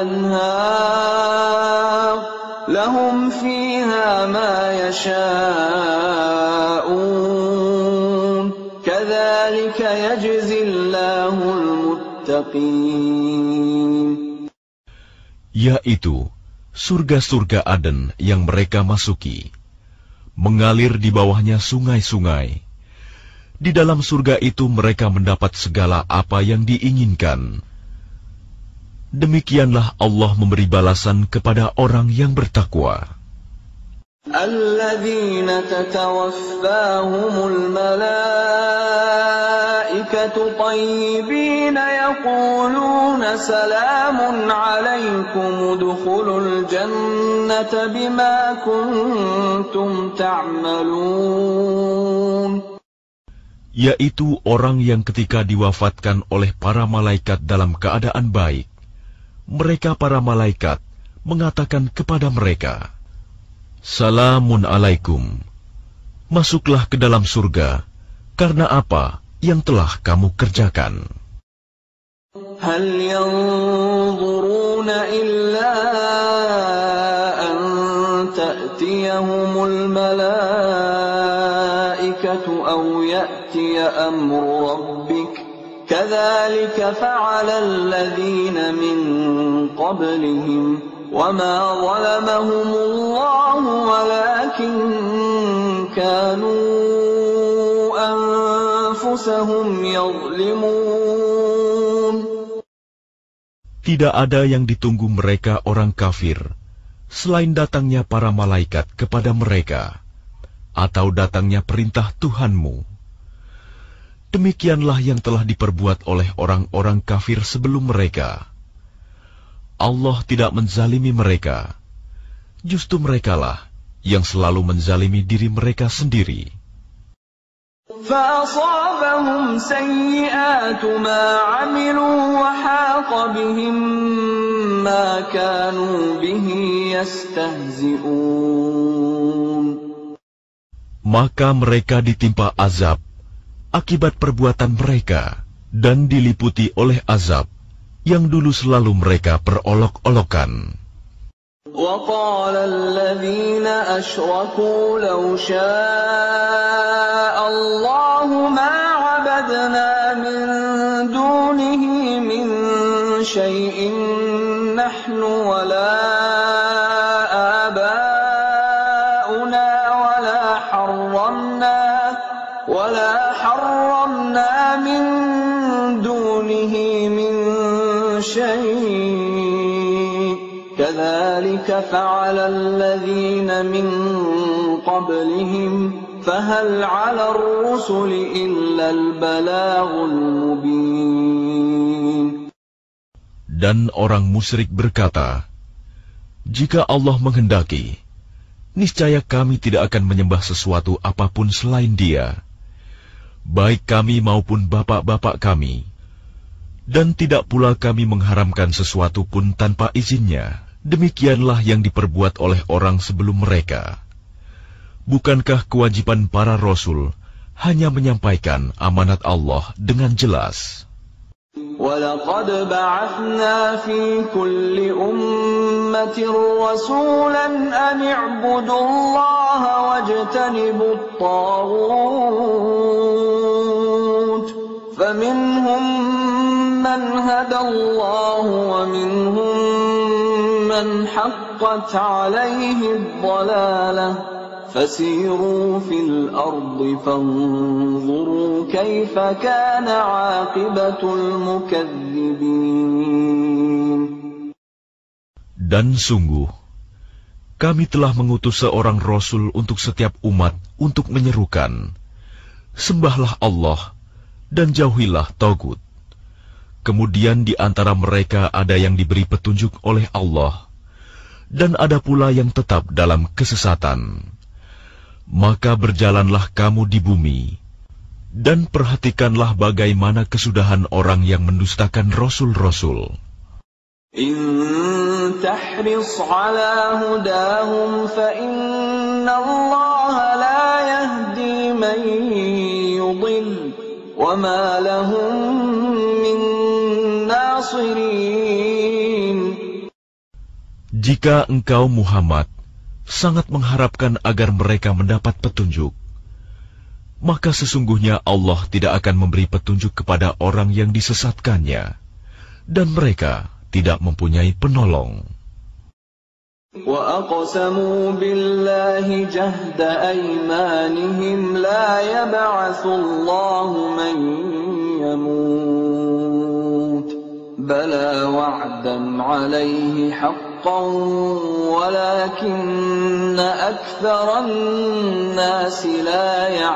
الأنهار لهم فيها ما يشاءون كذلك يجزي الله المتقين. Yaitu surga-surga Aden yang mereka masuki. Mengalir di bawahnya sungai-sungai. Di dalam surga itu mereka mendapat segala apa yang diinginkan. Demikianlah Allah memberi balasan kepada orang yang bertakwa. الذين تتوفاهم الملائكة طيبين يقولون سلام عليكم ادخلوا الجنة بما كنتم تعملون. Yaitu orang yang ketika diwafatkan oleh para malaikat dalam keadaan baik, mereka para malaikat mengatakan kepada mereka, Salamun alaikum, masuklah ke dalam surga, karena apa yang telah kamu kerjakan. Hal yanzuruna illa an ta'tiyahumul malaikatu aw ya'tiya amru rabbik, kadzalika fa'ala alladhina min qablihim. وَمَا ظَلَمَهُمُ اللَّهُ وَلَكِنْ كَانُوا أَنفُسَهُمْ يَظْلِمُونَ. Tidak ada yang ditunggu mereka orang kafir selain datangnya para malaikat kepada mereka atau datangnya perintah Tuhanmu. Demikianlah yang telah diperbuat oleh orang-orang kafir sebelum mereka. Allah tidak menzalimi mereka, justru merekalah yang selalu menzalimi diri mereka sendiri. فَأَصَابَهُمْ سَيِّئَاتُ مَا عَمِلُوا وَحَاقَ بِهِم مَّا كَانُوا بِهِ يَسْتَهْزِئُونَ. Maka mereka ditimpa azab akibat perbuatan mereka dan diliputi oleh azab yang dulu selalu mereka perolok-olokan. وَقَالَ الَّذِينَ أَشْرَكُوا لَوْ شَاءَ اللَّهُ مَا عَبَدْنَا مِن دُونِهِ مِن شَيْءٍ نَّحْنُ وَلَا آبَاؤُنَا وَلَا حَرَّمْنَا وَلَا حَرَّمْنَا مِن دُونِهِ مِن شيء كذلك فعل الذين من قبلهم فهل على الرسل إلا البلاغ المبين. Dan orang musyrik berkata, jika Allah menghendaki, niscaya kami tidak akan menyembah sesuatu apapun selain Dia, baik kami maupun bapak-bapak kami. Dan tidak pula kami mengharamkan sesuatu pun tanpa izinnya. Demikianlah yang diperbuat oleh orang sebelum mereka. Bukankah kewajiban para rasul hanya menyampaikan amanat Allah dengan jelas? وَلَقَدْ بَعَثْنَا فِي كُلِّ أُمَّةٍ رَّسُولًا أَنِ اعْبُدُوا اللَّهَ وَاجْتَنِبُوا الطَّاغُوتَ فَمِنْهُم مَّنْ هَدَى اللَّهُ وَمِنْهُم مَّنْ حَقَّتْ عَلَيْهِ الضَّلَالَةُ فَسِيرُوا فِي الْأَرْضِ فَانظُرُوا كَيْفَ كَانَ عَاقِبَةُ الْمُكَذِّبِينَ. Dan sungguh, kami telah mengutus seorang Rasul untuk setiap umat untuk menyerukan, sembahlah Allah dan jauhilah Tagut. Kemudian di antara mereka ada yang diberi petunjuk oleh Allah, dan ada pula yang tetap dalam kesesatan. Maka berjalanlah kamu di bumi, dan perhatikanlah bagaimana kesudahan orang yang mendustakan Rasul-Rasul. In tahris ala hudahum fa inna Allah la yahdi man yudil, wa ma lahum min nasirin. Jika engkau Muhammad sangat mengharapkan agar mereka mendapat petunjuk, maka sesungguhnya Allah tidak akan memberi petunjuk kepada orang yang disesatkannya, dan mereka tidak mempunyai penolong. وَأَقْسَمُوا بِاللَّهِ جَهْدَ أَيْمَانِهِمْ لَا يَبْعَثُ اللَّهُ مَن يَمُوتُ بَلَى وَعْدًا عَلَيْهِ حَقًّا وَلَكِنَّ أكثر الناس لا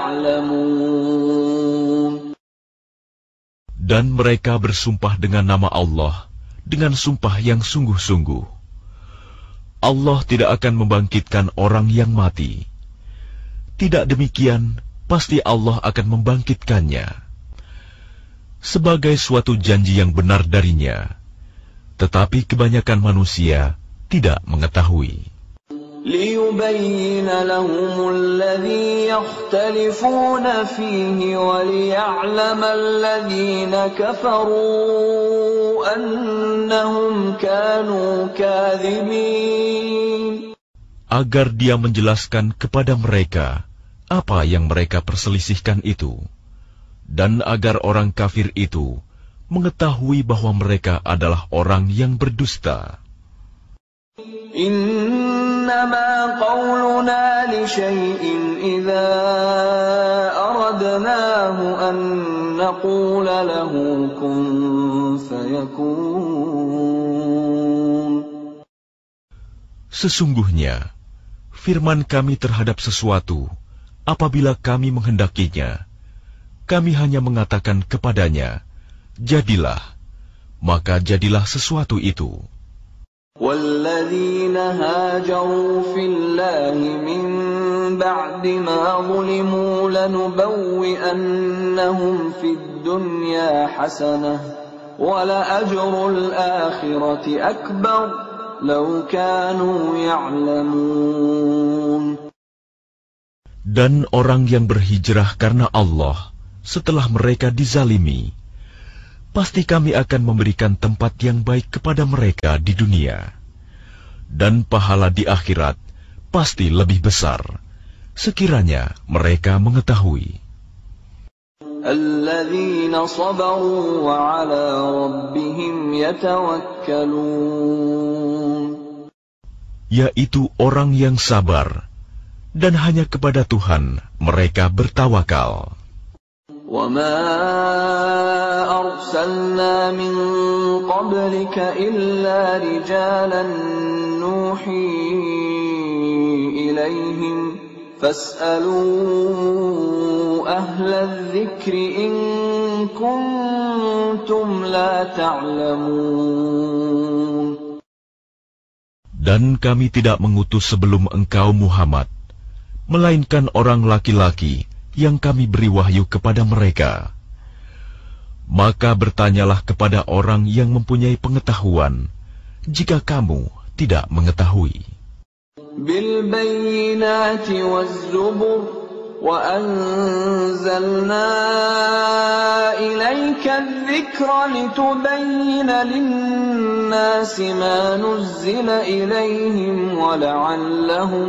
يعلمون. Dan mereka bersumpah dengan nama Allah, dengan sumpah yang sungguh-sungguh. Allah tidak akan membangkitkan orang yang mati. Tidak demikian, pasti Allah akan membangkitkannya sebagai suatu janji yang benar darinya. Tetapi kebanyakan manusia tidak mengetahui. لِيُبَيِّنَ لَهُمُ الَّذِي يَخْتَلِفُونَ فِيهِ وَلِيَعْلَمَ الَّذِينَ كَفَرُوا أَنَّهُمْ كَانُوا كَاذِبِينَ. Agar dia menjelaskan kepada mereka apa yang mereka perselisihkan itu, dan agar orang kafir itu mengetahui bahwa mereka adalah orang yang berdusta. إنما قولنا لشيء إذا أردناه أن نقول له كن فيكون. Sesungguhnya, firman kami terhadap sesuatu, apabila kami menghendakinya, kami hanya mengatakan kepadanya, jadilah, maka jadilah sesuatu itu. وَالَّذِينَ هَاجَرُوا فِي اللَّهِ مِن بَعْدِ مَا ظُلِمُوا لَنُبَوِّئَنَّهُمْ فِي الدُّنْيَا حَسَنَةً وَلَأَجْرُ الْآخِرَةِ أَكْبَرُ لَوْ كَانُوا يَعْلَمُونَ. Dan orang yang berhijrah karena Allah setelah mereka dizalimi, pasti kami akan memberikan tempat yang baik kepada mereka di dunia, dan pahala di akhirat pasti lebih besar, sekiranya mereka mengetahui. الَّذِينَ صَبَرُوا وَعَلَى رَبِّهِمْ يَتَوَكَّلُونَ. Yaitu orang yang sabar, dan hanya kepada Tuhan mereka bertawakal. وَمَا أَرْسَلْنَا مِن قَبْلِكَ إِلَّا رِجَالًا نُوحِي إِلَيْهِمْ فَاسْأَلُوا أَهْلَ الذِّكْرِ إِن كُنتُمْ لَا تَعْلَمُونَ. Dan kami tidak mengutus sebelum engkau Muhammad, melainkan orang laki-laki yang kami beri wahyu kepada mereka. Maka bertanyalah kepada orang yang mempunyai pengetahuan, jika kamu tidak mengetahui. بِالْبَيِّنَاتِ وَالزُّبُرِ وَأَنزَلْنَا إِلَيْكَ الذِّكْرَ لِتُبَيِّنَ لِلنَّاسِ مَا نُزِّلَ إِلَيْهِمْ وَلَعَلَّهُمْ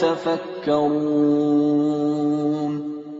يَتَفَكَّرُونَ.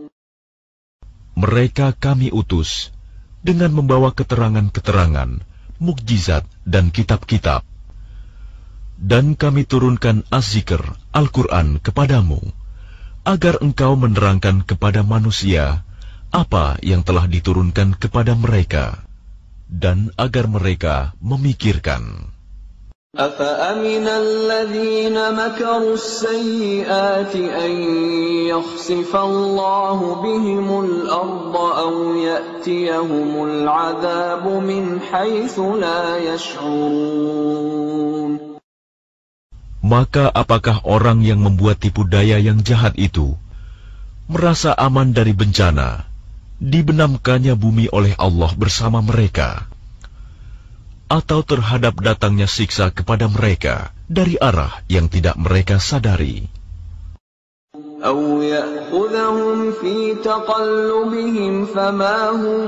Mereka kami utus dengan membawa keterangan-keterangan, mukjizat dan kitab-kitab. Dan kami turunkan Az-Zikr, Al-Quran kepadamu, agar engkau menerangkan kepada manusia apa yang telah diturunkan kepada mereka, dan agar mereka memikirkan. أَفَأَمِنَ الَّذِينَ مَكَرُوا السَّيِّئَاتِ أَن يَخْسِفَ اللَّهُ بِهِمُ الْأَرْضَ أَوْ يَأْتِيَهُمُ الْعَذَابُ مِنْ حَيْثُ لَا يَشْعُرُونَ. Maka apakah orang yang membuat tipu daya yang jahat itu merasa aman dari bencana, dibenamkannya bumi oleh Allah bersama mereka, atau terhadap datangnya siksa kepada mereka dari arah yang tidak mereka sadari? أَوْ يَأْخُذَهُمْ فِي تَقَلُّبِهِمْ فَمَا هُمْ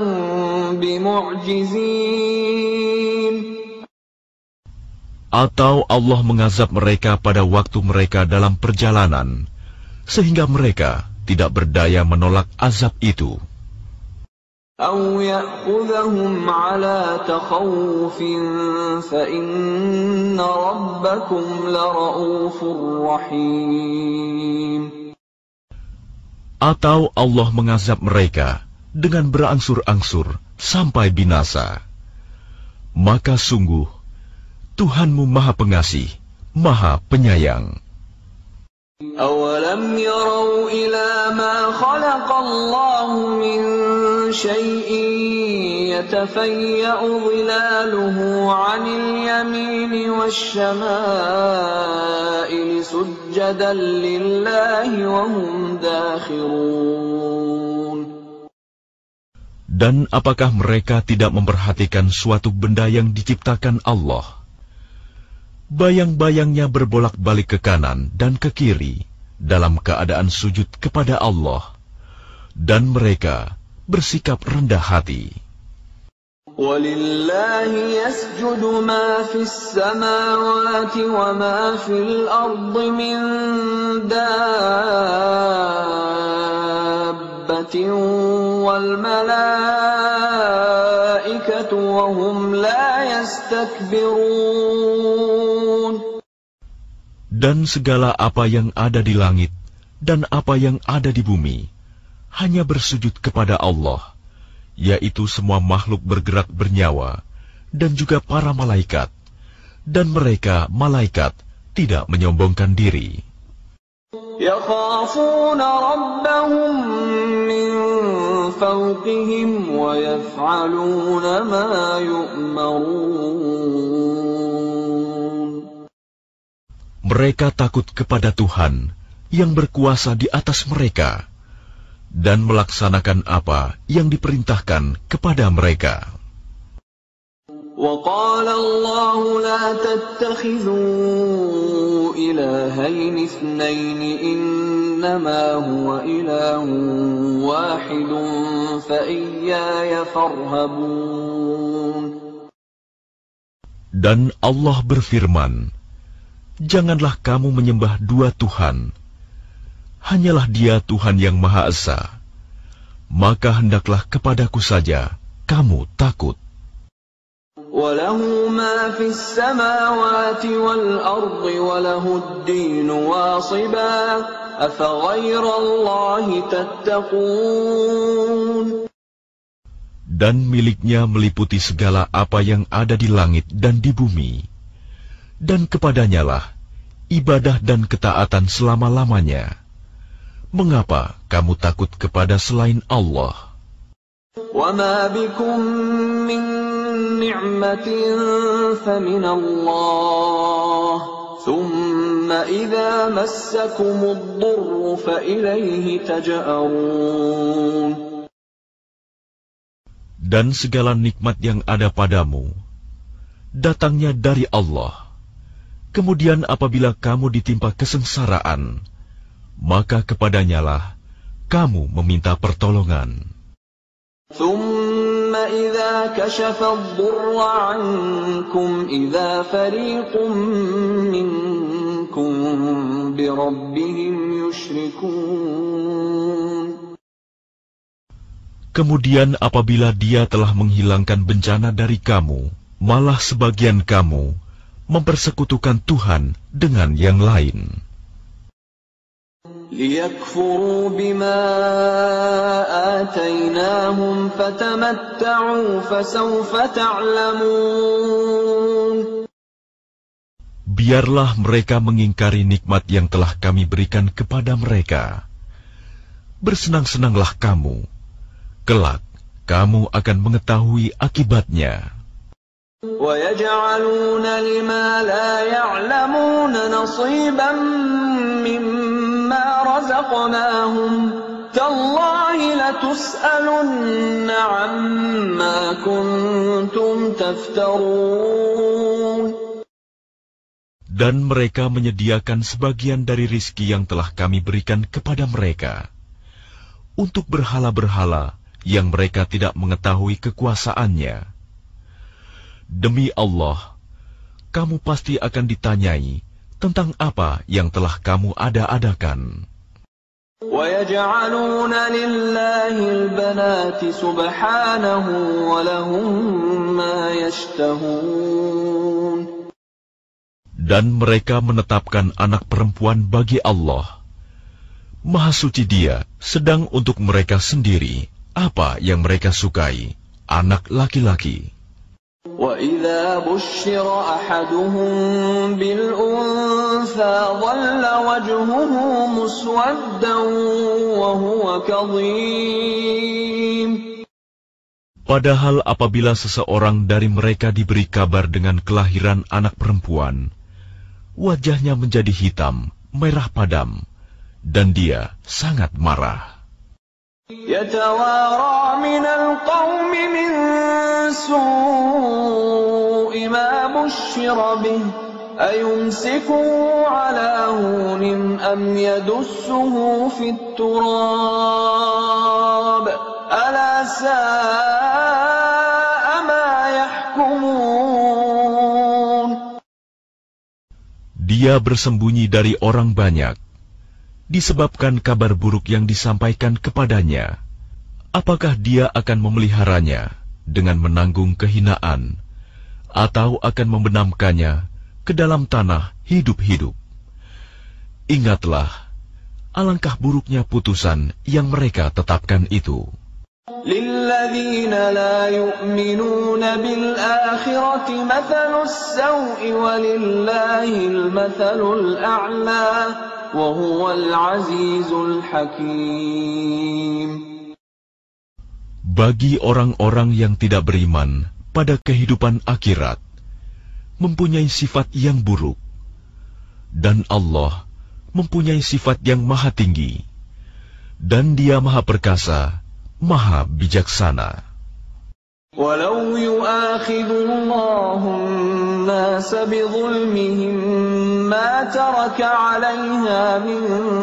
بِمُعْجِزِينَ. Atau Allah mengazab mereka pada waktu mereka dalam perjalanan, sehingga mereka tidak berdaya menolak azab itu. أَوْ يَأْخُذَهُمْ عَلَى تَخَوُّفٍ فَإِنَّ رَبَّكُمْ لَرَءُوفٌ رَحِيمٌ. Atau Allah mengazab mereka dengan berangsur-angsur sampai binasa. Maka sungguh Tuhanmu Maha Pengasih, Maha Penyayang. أَوَلَمْ يَرَوْا إِلَى مَا خَلَقَ اللَّهُ مِنْ شَيْءٍ يَتَفَيَّأُ ظِلَالُهُ عَنِ الْيَمِينِ وَالشَّمَائِلِ سُجَّدًا لِلَّهِ وَهُمْ دَاخِرُونَ. Dan apakah mereka tidak memperhatikan suatu benda yang diciptakan Allah? Bayang-bayangnya berbolak-balik ke kanan dan ke kiri dalam keadaan sujud kepada Allah, dan mereka bersikap rendah hati. وَلِلَّهِ يَسْجُدُ مَا فِي السَّمَاوَاتِ وَمَا فِي الْأَرْضِ مِنْ دَابَّةٍ وَالْمَلَائِكَةُ وَهُمْ لَا يَسْتَكْبِرُونَ. Dan segala apa yang ada di langit dan apa yang ada di bumi hanya bersujud kepada Allah, yaitu semua makhluk bergerak bernyawa dan juga para malaikat, dan mereka malaikat tidak menyombongkan diri. يَخَافُونَ رَبَّهُم مِّن فَوْقِهِمْ وَيَفْعَلُونَ مَا يُؤْمَرُونَ. Mereka takut kepada Tuhan yang berkuasa di atas mereka dan melaksanakan apa yang diperintahkan kepada mereka. وَقَالَ اللَّهُ لَا تَتَّخِذُوا إِلَٰهَيْنِ اثْنَيْنِ إِنَّمَا هُوَ إِلَٰهٌ وَاحِدٌ فَإِيَّايَ فَارْهَبُونِ. Dan Allah berfirman, janganlah kamu menyembah dua Tuhan, hanyalah Dia Tuhan yang Maha Esa, maka hendaklah kepadaku saja kamu takut. وَلَهُ مَا فِي السَّمَاوَاتِ وَالْأَرْضِ وَلَهُ الدِّينُ وَاصِبًا أَفَغَيْرَ اللَّهِ تَتَّقُونَ. Dan miliknya meliputi segala apa yang ada di langit dan di bumi, dan kepadanyalah ibadah dan ketaatan selama-lamanya. Mengapa kamu takut kepada selain Allah? وَمَا بِكُم مِّن نِّعْمَةٍ فَمِنَ اللَّهِ ثُمَّ إِذَا مَسَّكُمُ الضُّرُّ فَإِلَيْهِ تَجْأَرُونَ. Dan segala nikmat yang ada padamu datangnya dari Allah. Kemudian apabila kamu ditimpa kesengsaraan, maka kepadanyalah kamu meminta pertolongan. ثُمَّ إِذَا كَشَفَ الضُّرَّ عَنكُمْ إِذَا فَرِيقٌ مِّنكُم بِرَبِّهِمْ يُشْرِكُونَ. Kemudian apabila Dia telah menghilangkan bencana dari kamu, malah sebagian kamu mempersekutukan Tuhan dengan yang lain. لِيَكْفُرُوا بِمَا آتَيْنَاهُمْ فَتَمَتَّعُوا فَسَوْفَ تَعْلَمُونَ. Biarlah mereka mengingkari nikmat yang telah kami berikan kepada mereka. Bersenang-senanglah kamu, kelak kamu akan mengetahui akibatnya. وَيَجْعَلُونَ لِمَا لَا يَعْلَمُونَ نَصِيبًا مِّمَّا رَزَقْنَاهُمْ تَاللَّهِ لَتُسْأَلُنَّ عَمَّا كُنتُمْ تَفْتَرُونَ. Dan mereka menyediakan sebagian dari rizki yang telah kami berikan kepada mereka untuk berhala-berhala yang mereka tidak mengetahui kekuasaannya. Demi Allah, kamu pasti akan ditanyai tentang apa yang telah kamu ada-adakan. وَيَجْعَلُونَ لِلَّهِ الْبَنَاتِ سُبْحَانَهُ وَلَهُم مَّا يَشْتَهُونَ. Dan mereka menetapkan anak perempuan bagi Allah. Maha suci Dia, sedang untuk mereka sendiri apa yang mereka sukai, anak laki-laki. وَإِذَا بُشِّرَ أَحَدُهُم بِالْأُنثَىٰ ظَلَّ وَجْهُهُ مُسْوَدًّا وَهُوَ كَظِيمٌ. Padahal apabila seseorang dari mereka diberi kabar dengan kelahiran anak perempuan, wajahnya menjadi hitam, merah padam, dan dia sangat marah. يَتَوَارَىٰ مِنَ الْقَوْمِ مِن سُوءِ مَا بُشِّرَ بِهِ أَيُمْسِكُهُ عَلَىٰ هُونٍ أَمْ يَدُسُّهُ فِي التُّرَابِ أَلَا سَاءَ مَا يَحْكُمُونَ. Dia bersembunyi dari orang banyak disebabkan kabar buruk yang disampaikan kepadanya. Apakah dia akan memeliharanya dengan menanggung kehinaan, atau akan membenamkannya ke dalam tanah hidup-hidup? Ingatlah, alangkah buruknya putusan yang mereka tetapkan itu. لِلَّذِينَ لَا يُؤْمِنُونَ بِالْآخِرَةِ مَثَلُ السَّوْءِ وَلِلَّهِ الْمَثَلُ الْأَعْلَى وَهُوَ الْعَزِيزُ الْحَكِيمُ. Bagi orang-orang yang tidak beriman pada kehidupan akhirat, mempunyai sifat yang buruk, dan Allah mempunyai sifat yang maha tinggi, dan Dia maha perkasa, maha bijaksana. وَلَوْ يُؤَاخِذُ اللَّهُ النَّاسَ بِظُلْمِهِم مَّا تَرَكَ عَلَيْهَا مِن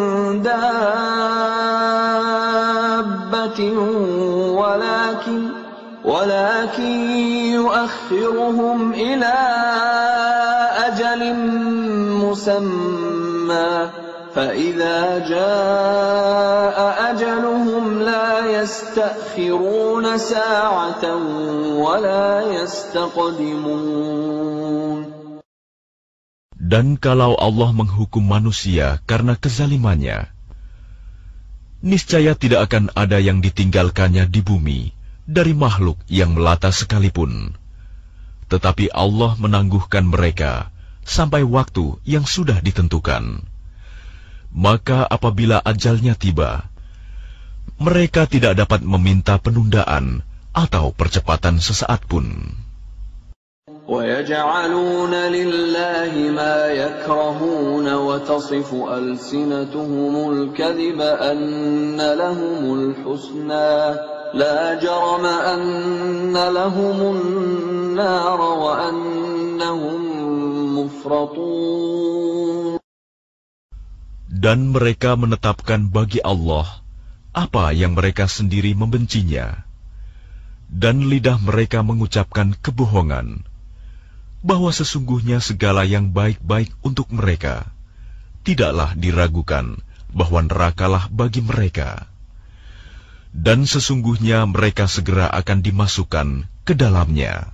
دَابَّةٍ وَلَكِن وَلَكِن يُؤَخِّرُهُمْ إِلَىٰ أَجَلٍ مُّسَمًّى فَإِذَا جَاءَ أَجَلُهُمْ لَا يَسْتَأْخِرُونَ سَاعَةً وَلَا يَسْتَقْدِمُونَ. Dan kalau Allah menghukum manusia karena kezalimannya, niscaya tidak akan ada yang ditinggalkannya di bumi dari makhluk yang melata sekalipun. Tetapi Allah menangguhkan mereka sampai waktu yang sudah ditentukan. Maka apabila ajalnya tiba, mereka tidak dapat meminta penundaan atau percepatan sesaat pun. وَيَجْعَلُونَ لِلَّهِ مَا يَكْرَهُونَ وَتَصِفُ أَلْسِنَتُهُمُ الْكَذِبَ أَنَّ لَهُمُ الْحُسْنَى لَا جَرَمَ أَنَّ لَهُمُ النَّارَ وَأَنَّهُمْ مُفْرَطُونَ. Dan mereka menetapkan bagi Allah apa yang mereka sendiri membencinya, dan lidah mereka mengucapkan kebohongan, bahwa sesungguhnya segala yang baik-baik untuk mereka, tidaklah diragukan bahwa nerakalah bagi mereka, dan sesungguhnya mereka segera akan dimasukkan ke dalamnya.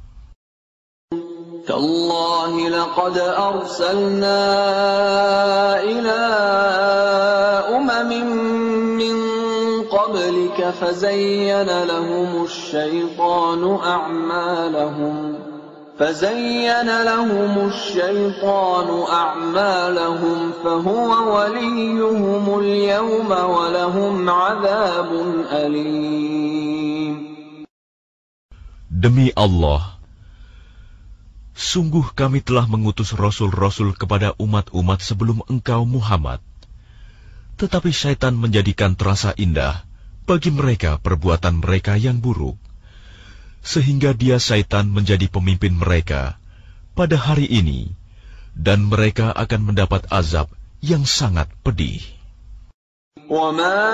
تَاللَّهِ لَقَدْ أَرْسَلْنَا إِلَىٰ أُمَمٍ مِّن قَبْلِكَ فَزَيَّنَ لَهُمُ الشَّيْطَانُ أَعْمَالَهُمْ فَزَيَّنَ لَهُمُ الشَّيْطَانُ أَعْمَالَهُمْ فَهُوَ وَلِيُّهُمُ الْيَوْمَ وَلَهُمْ عَذَابٌ أَلِيمٌ. Demi Allah, sungguh kami telah mengutus rasul-rasul kepada umat-umat sebelum engkau Muhammad. Tetapi syaitan menjadikan terasa indah bagi mereka perbuatan mereka yang buruk, sehingga dia syaitan menjadi pemimpin mereka pada hari ini, dan mereka akan mendapat azab yang sangat pedih. وَمَا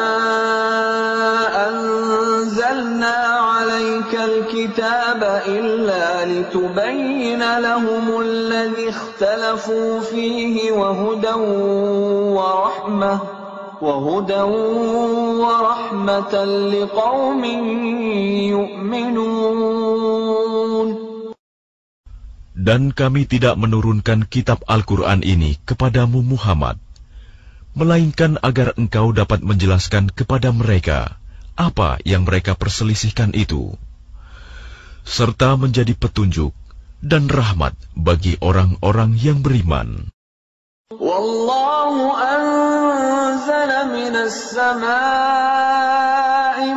أَنزَلْنَا عَلَيْكَ الْكِتَابَ إِلَّا لِتُبَيِّنَ لَهُمُ الَّذِي اخْتَلَفُوا فِيهِ وَهُدًى وَرَحْمَةً وَهُدًى وَرَحْمَةً لِقَوْمٍ يُؤْمِنُونَ. Dan kami tidak menurunkan kitab Al-Quran ini kepadamu Muhammad, melainkan agar engkau dapat menjelaskan kepada mereka apa yang mereka perselisihkan itu. serta menjadi petunjuk dan rahmat bagi orang-orang yang beriman. Wallahu anzala minas samaa'i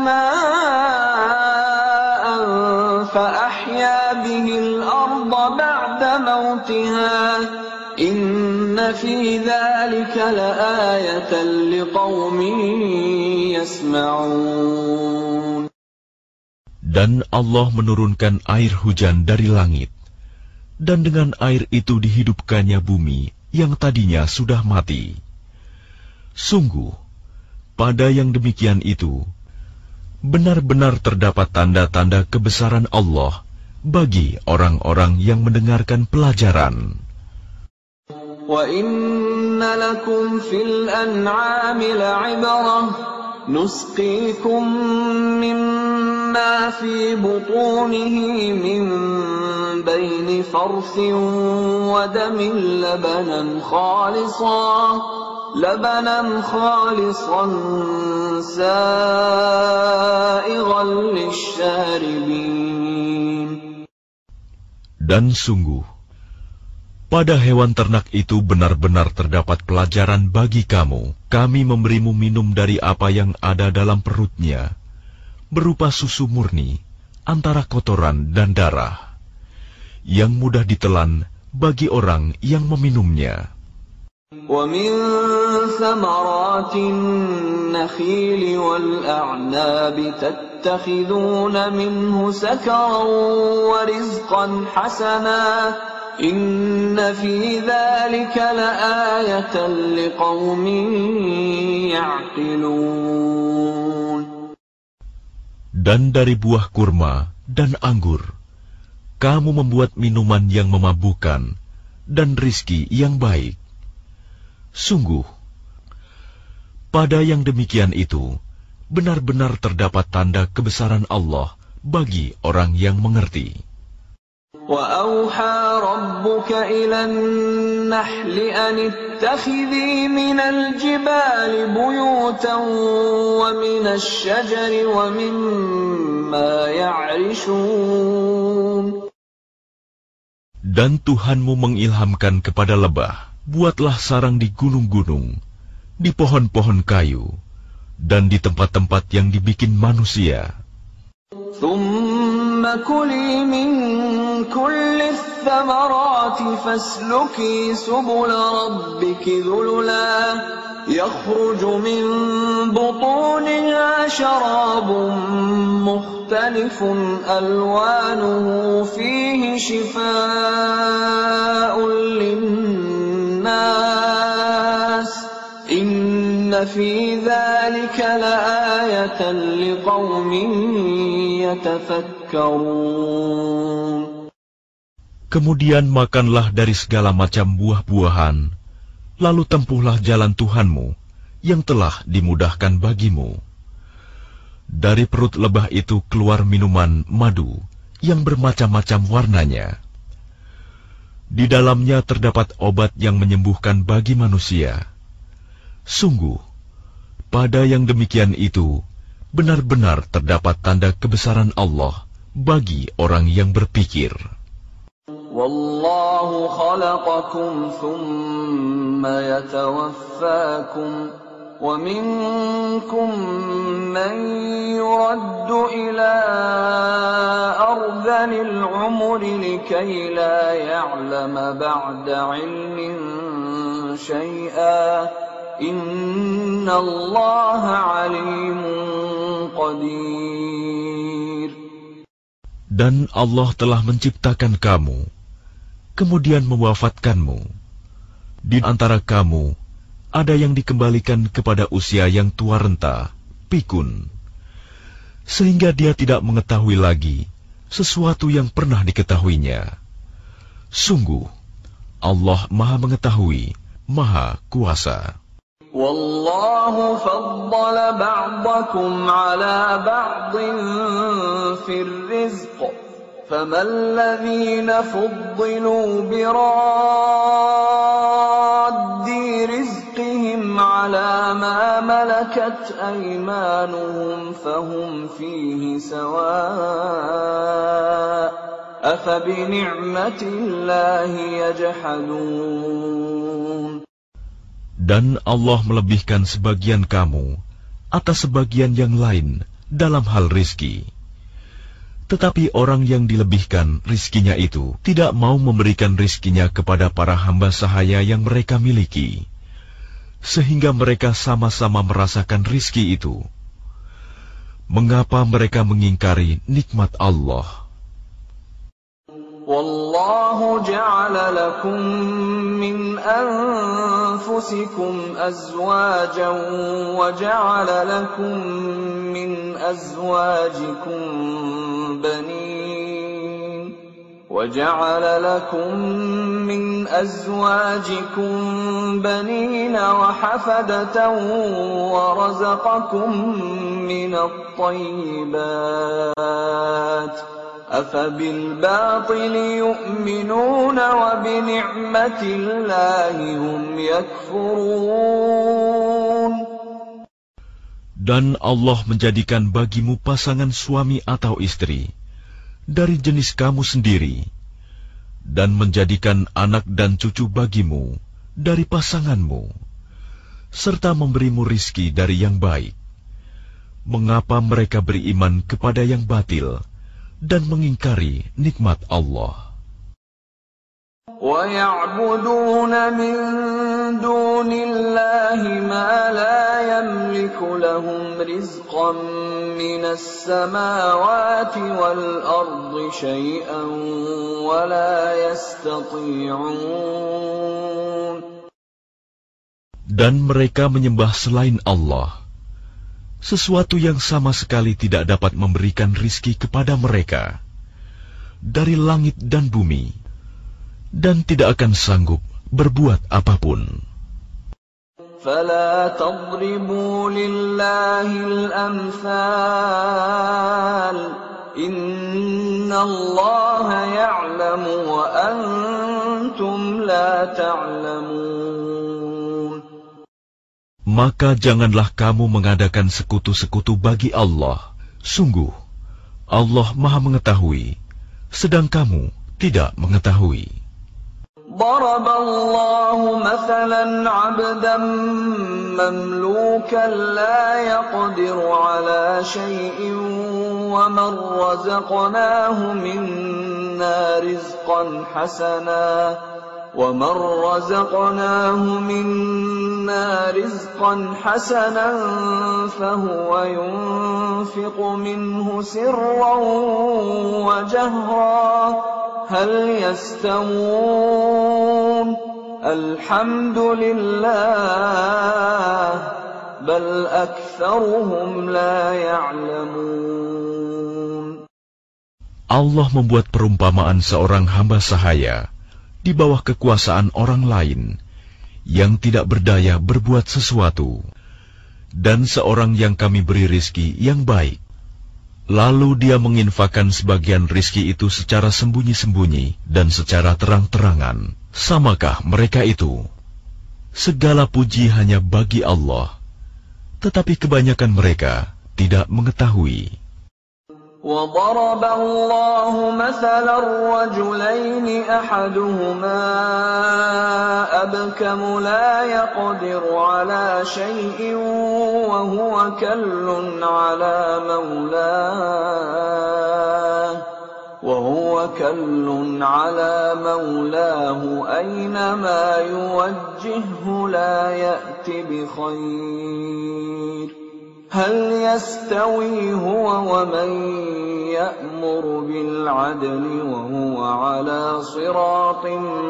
ma'an fa ahya bihil arda ba'da mautiha inna fi dzalika laayatan liqaumin yasma'un. Dan Allah menurunkan air hujan dari langit, dan dengan air itu dihidupkannya bumi yang tadinya sudah mati. Sungguh, pada yang demikian itu, benar-benar terdapat tanda-tanda kebesaran Allah bagi orang-orang yang mendengarkan pelajaran. Wa inna lakum fil an'ami la'ibrah nusqikum mimma fi butunihi min baini farthin wa damin labanan khalisan labanan khalisan sa'igan lisyaribin. Dan sungguh, pada hewan ternak itu benar-benar terdapat pelajaran bagi kamu. Kami memberimu minum dari apa yang ada dalam perutnya, berupa susu murni, antara kotoran dan darah, yang mudah ditelan bagi orang yang meminumnya. وَمِن ثَمَرَاتِ النَّخِيلِ وَالْأَعْنَابِ تَتَّخِذُونَ مِنْهُ سَكَرًا وَرِزْقًا حَسَنًا إِنَّ فِي ذَلِكَ لَآيَةً لِقَوْمٍ يَعْقِلُونَ. Dan dari buah kurma dan anggur, kamu membuat minuman yang memabukkan dan rizki yang baik. Sungguh, pada yang demikian itu, benar-benar terdapat tanda kebesaran Allah bagi orang yang mengerti. وَأَوْحَى رَبُّكَ إِلَى النَّحْلِ أَنِ اتَّخِذِي مِنَ الْجِبَالِ بُيُوتًا وَمِنَ الشَّجَرِ وَمِمَّا يَعْرِشُونَ. Dan Tuhanmu mengilhamkan kepada lebah, buatlah sarang di gunung-gunung, di pohon-pohon kayu, dan di tempat-tempat yang dibikin manusia. ثُمَّ كُلِي مِن كُلِّ الثَّمَرَاتِ فَاسْلُكِي سُبُلَ رَبِّكِ ذُلُلًا يَخْرُجُ مِن بُطُونِهَا شَرَابٌ مُخْتَلِفٌ أَلْوَانُهُ فِيهِ شِفَاءٌ لِلنَّاسِ إِنَّ فِي ذَلِكَ لَآيَةً لِقَوْمٍ يَتَفَكَّرُونَ. Kemudian makanlah dari segala macam buah-buahan, lalu tempuhlah jalan Tuhanmu yang telah dimudahkan bagimu. Dari perut lebah itu keluar minuman madu yang bermacam-macam warnanya. Di dalamnya terdapat obat yang menyembuhkan bagi manusia. Sungguh, pada yang demikian itu, benar-benar terdapat tanda kebesaran Allah bagi orang yang berpikir. Wallahu khalaqakum thumma yatawaffakum wa minkum man yuraddu ila ardhanil umri likay la ya'lama ba'da ilmin shay'a inna Allaha alimun qadir. Dan Allah telah menciptakan kamu, kemudian mewafatkanmu. Di antara kamu, ada yang dikembalikan kepada usia yang tua renta, pikun, sehingga dia tidak mengetahui lagi sesuatu yang pernah diketahuinya. Sungguh, Allah Maha Mengetahui, Maha Kuasa. Wallahu faddala ba'dakum ala ba'din fir rizq faman ladhina fuddilu biraddi rizqihim على ما ملكت أيمانهم فهم فيه سواء أفبنعمة الله يجحدون. Dan Allah melebihkan sebagian kamu atas sebagian yang lain dalam hal rizki. Tetapi orang yang dilebihkan rizkinya itu tidak mau memberikan rizkinya kepada para hamba sahaya yang mereka miliki, sehingga mereka sama-sama merasakan rizki itu. Mengapa mereka mengingkari nikmat Allah? Wallahu ja'ala lakum min anfusikum azwajan wa ja'ala lakum min azwajikum banin wa ja'ala lakum min azwajikum banina wa hafadatan wa razaqakum min at-tayyibat أَفَبِالْبَاطِلِ يُؤْمِنُونَ وَبِنِعْمَةِ اللَّهِ هُمْ يَكْفُرُونَ. Dan Allah menjadikan bagimu pasangan suami atau istri dari jenis kamu sendiri, dan menjadikan anak dan cucu bagimu dari pasanganmu, serta memberimu rizki dari yang baik. Mengapa mereka beriman kepada yang batil dan mengingkari nikmat Allah? وَيَعْبُدُونَ مِن دُونِ اللَّهِ مَا لَا يَمْلِكُ لَهُمْ رِزْقًا مِنَ السَّمَاوَاتِ وَالْأَرْضِ شَيْئًا وَلَا يَسْتَطِيعُونَ. Dan mereka menyembah selain Allah sesuatu yang sama sekali tidak dapat memberikan rizki kepada mereka dari langit dan bumi, dan tidak akan sanggup berbuat apapun. فَلَا تَضْرِبُوا لِلَّهِ الْأَمْثَالَ إِنَّ اللَّهَ يَعْلَمُ وَأَنْتُمْ لَا تَعْلَمُونَ. Maka janganlah kamu mengadakan sekutu-sekutu bagi Allah. Sungguh, Allah Maha Mengetahui, sedang kamu tidak mengetahui. ضرب الله مثلا عبدا مملوكا لا يقدر على شيء ومن رزقناه منا رزقا حسنا ومن رزقناه منا رزقا حسنا فهو ينفق منه سرا وجهرا هل يستوون الحمد لله بل أكثرهم لا يعلمون. Allah membuat perumpamaan seorang hamba sahaya di bawah kekuasaan orang lain yang tidak berdaya berbuat sesuatu, dan seorang yang kami beri rizki yang baik, lalu dia menginfakkan sebagian rizki itu secara sembunyi-sembunyi dan secara terang-terangan. Samakah mereka itu? Segala puji hanya bagi Allah, tetapi kebanyakan mereka tidak mengetahui. وَضَرَبَ اللَّهُ مَثَلًا رَّجُلَيْنِ أَحَدُهُمَا أَبْكَمُ لَا يَقْدِرُ عَلَى شَيْءٍ وَهُوَ كَلٌّ عَلَى مَوْلَاهُ وَهُوَ كَلٌّ عَلَى مَوْلَاهُ أَيْنَمَا يُوَجِّههُّ لَا يَأْتِ بِخَيْرٍ هل يستوي هو ومن يأمر بالعدل وهو على صراط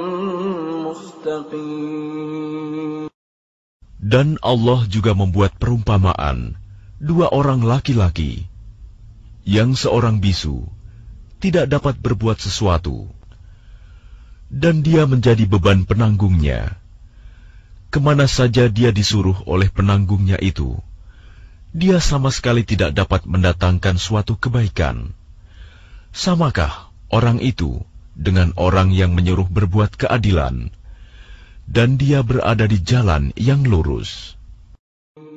مستقيم. Dan Allah juga membuat perumpamaan dua orang laki-laki yang seorang bisu tidak dapat berbuat sesuatu dan dia menjadi beban penanggungnya. Kemana saja dia disuruh oleh penanggungnya itu, dia sama sekali tidak dapat mendatangkan suatu kebaikan. Samakah orang itu dengan orang yang menyuruh berbuat keadilan, dan dia berada di jalan yang lurus?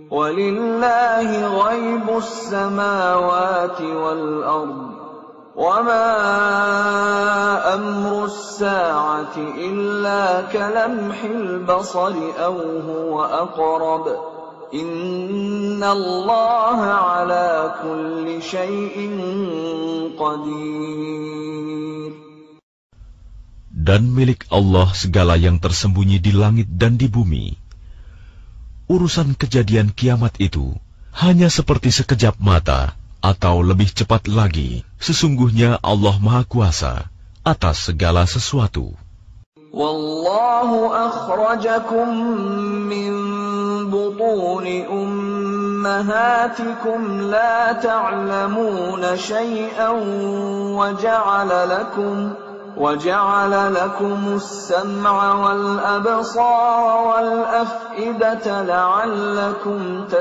وَلِلَّهِ غَيْبُ السَّمَاوَاتِ وَالْأَرْضِ وَمَا أَمْرُ السَّاعَةِ إِلَّا كَلَمْحِ الْبَصَرِ أَوْ هُوَ أَقْرَبُ إِنَّ اللَّهَ عَلَى كُلِّ شَيْءٍ قَدِيرٌ. Dan milik Allah segala yang tersembunyi di langit dan di bumi. Urusan kejadian kiamat itu hanya seperti sekejap mata, atau lebih cepat lagi. Sesungguhnya Allah Maha Kuasa atas segala sesuatu. Wallahu akhrajakum min butuni ummahatikum la ta'lamuna shay'an wa ja'ala lakum وَجَعَلَ لَكُمُ السَّمْعَ وَالْأَبْصَارَ وَالْأَفْئِدَةَ لَعَلَّكُمْ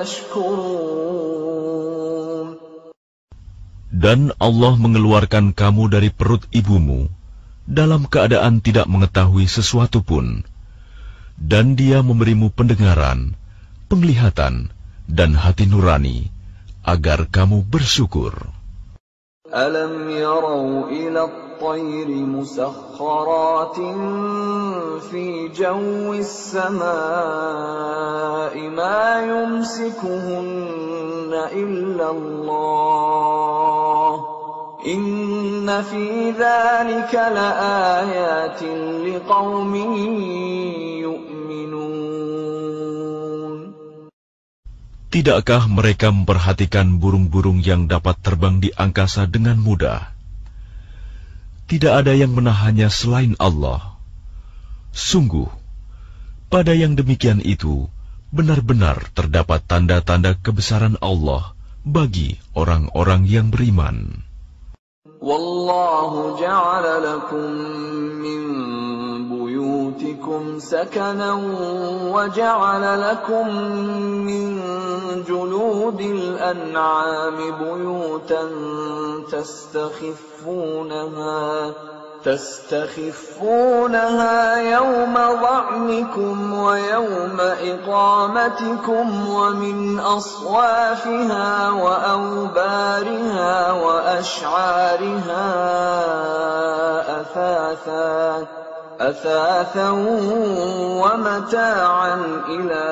تَشْكُرُونَ. Dan Allah mengeluarkan kamu dari perut ibumu dalam keadaan tidak mengetahui sesuatu pun, dan Dia memberimu pendengaran, penglihatan, dan hati nurani agar kamu bersyukur. أَلَمْ يَرَوْا إِلَى الطَّيْرِ مُسَخَّرَاتٍ فِي جَوِّ السَّمَاءِ مَا يُمْسِكُهُنَّ إِلَّا اللَّهُ إِنَّ فِي ذَلِكَ لَآيَاتٍ لِقَوْمٍ يُؤْمِنُونَ. Tidakkah mereka memperhatikan burung-burung yang dapat terbang di angkasa dengan mudah? Tidak ada yang menahannya selain Allah. Sungguh, pada yang demikian itu, benar-benar terdapat tanda-tanda kebesaran Allah bagi orang-orang yang beriman. Wallahu ja'ala lakum min buyutikum sakanan wa ja'ala lakum min juludil an'ami buyutan tastakhiffunaha تستخفونها يوم ظعنكم ويوم إقامتكم ومن أصوافها وأوبارها وأشعارها أثاثا أثاثا ومتاعا إلى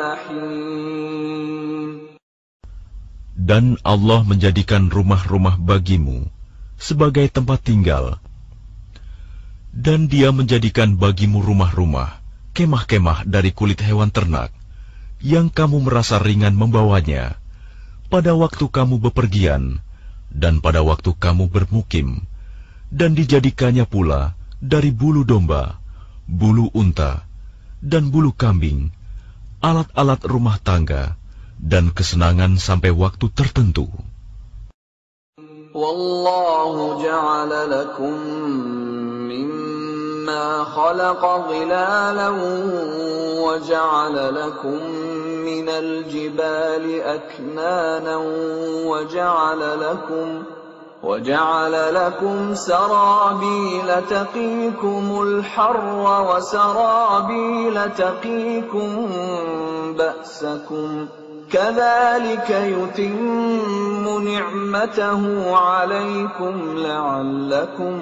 حين. Dan Allah menjadikan rumah-rumah bagimu sebagai tempat tinggal. Dan Dia menjadikan bagimu rumah-rumah, kemah-kemah dari kulit hewan ternak, yang kamu merasa ringan membawanya, pada waktu kamu bepergian, dan pada waktu kamu bermukim, dan dijadikannya pula dari bulu domba, bulu unta, dan bulu kambing, alat-alat rumah tangga, dan kesenangan sampai waktu tertentu. Wallahu ja'ala lakum مما خلق ظلالا وجعل لكم من الجبال أكنانا وجعل لكم وجعل لكم سرابيل تقيكم الحر وسرابيل تقيكم بأسكم كذلك يتم نعمته عليكم لعلكم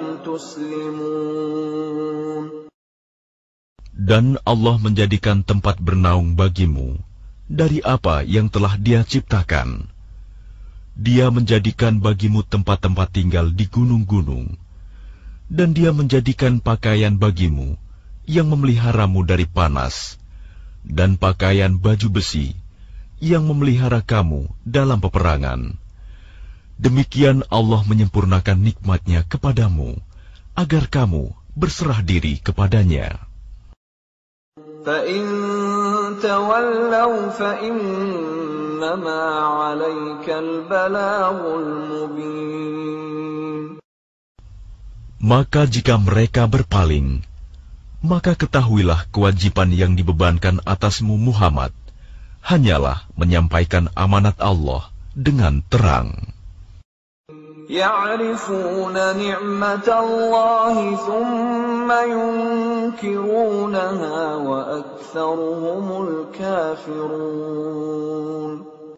تسلمون. Dan Allah menjadikan tempat bernaung bagimu dari apa yang telah Dia ciptakan. Dia menjadikan bagimu tempat-tempat tinggal di gunung-gunung, dan Dia menjadikan pakaian bagimu yang memeliharamu dari panas, dan pakaian baju besi yang memelihara kamu dalam peperangan. Demikian Allah menyempurnakan nikmat-Nya kepadamu, agar kamu berserah diri kepadanya. فَإِن تَوَلَّوْا فَإِنَّمَا عَلَيْكَ الْبَلَاغُ الْمُبِينُ. Maka jika mereka berpaling, maka ketahuilah kewajiban yang dibebankan atasmu Muhammad hanyalah menyampaikan amanat Allah dengan terang. يَعْرِفُونَ نِعْمَةَ اللَّهِ ثُمَّ يُنْكِرُونَهَا وَأَكْثَرُهُمُ الْكَافِرُونَ.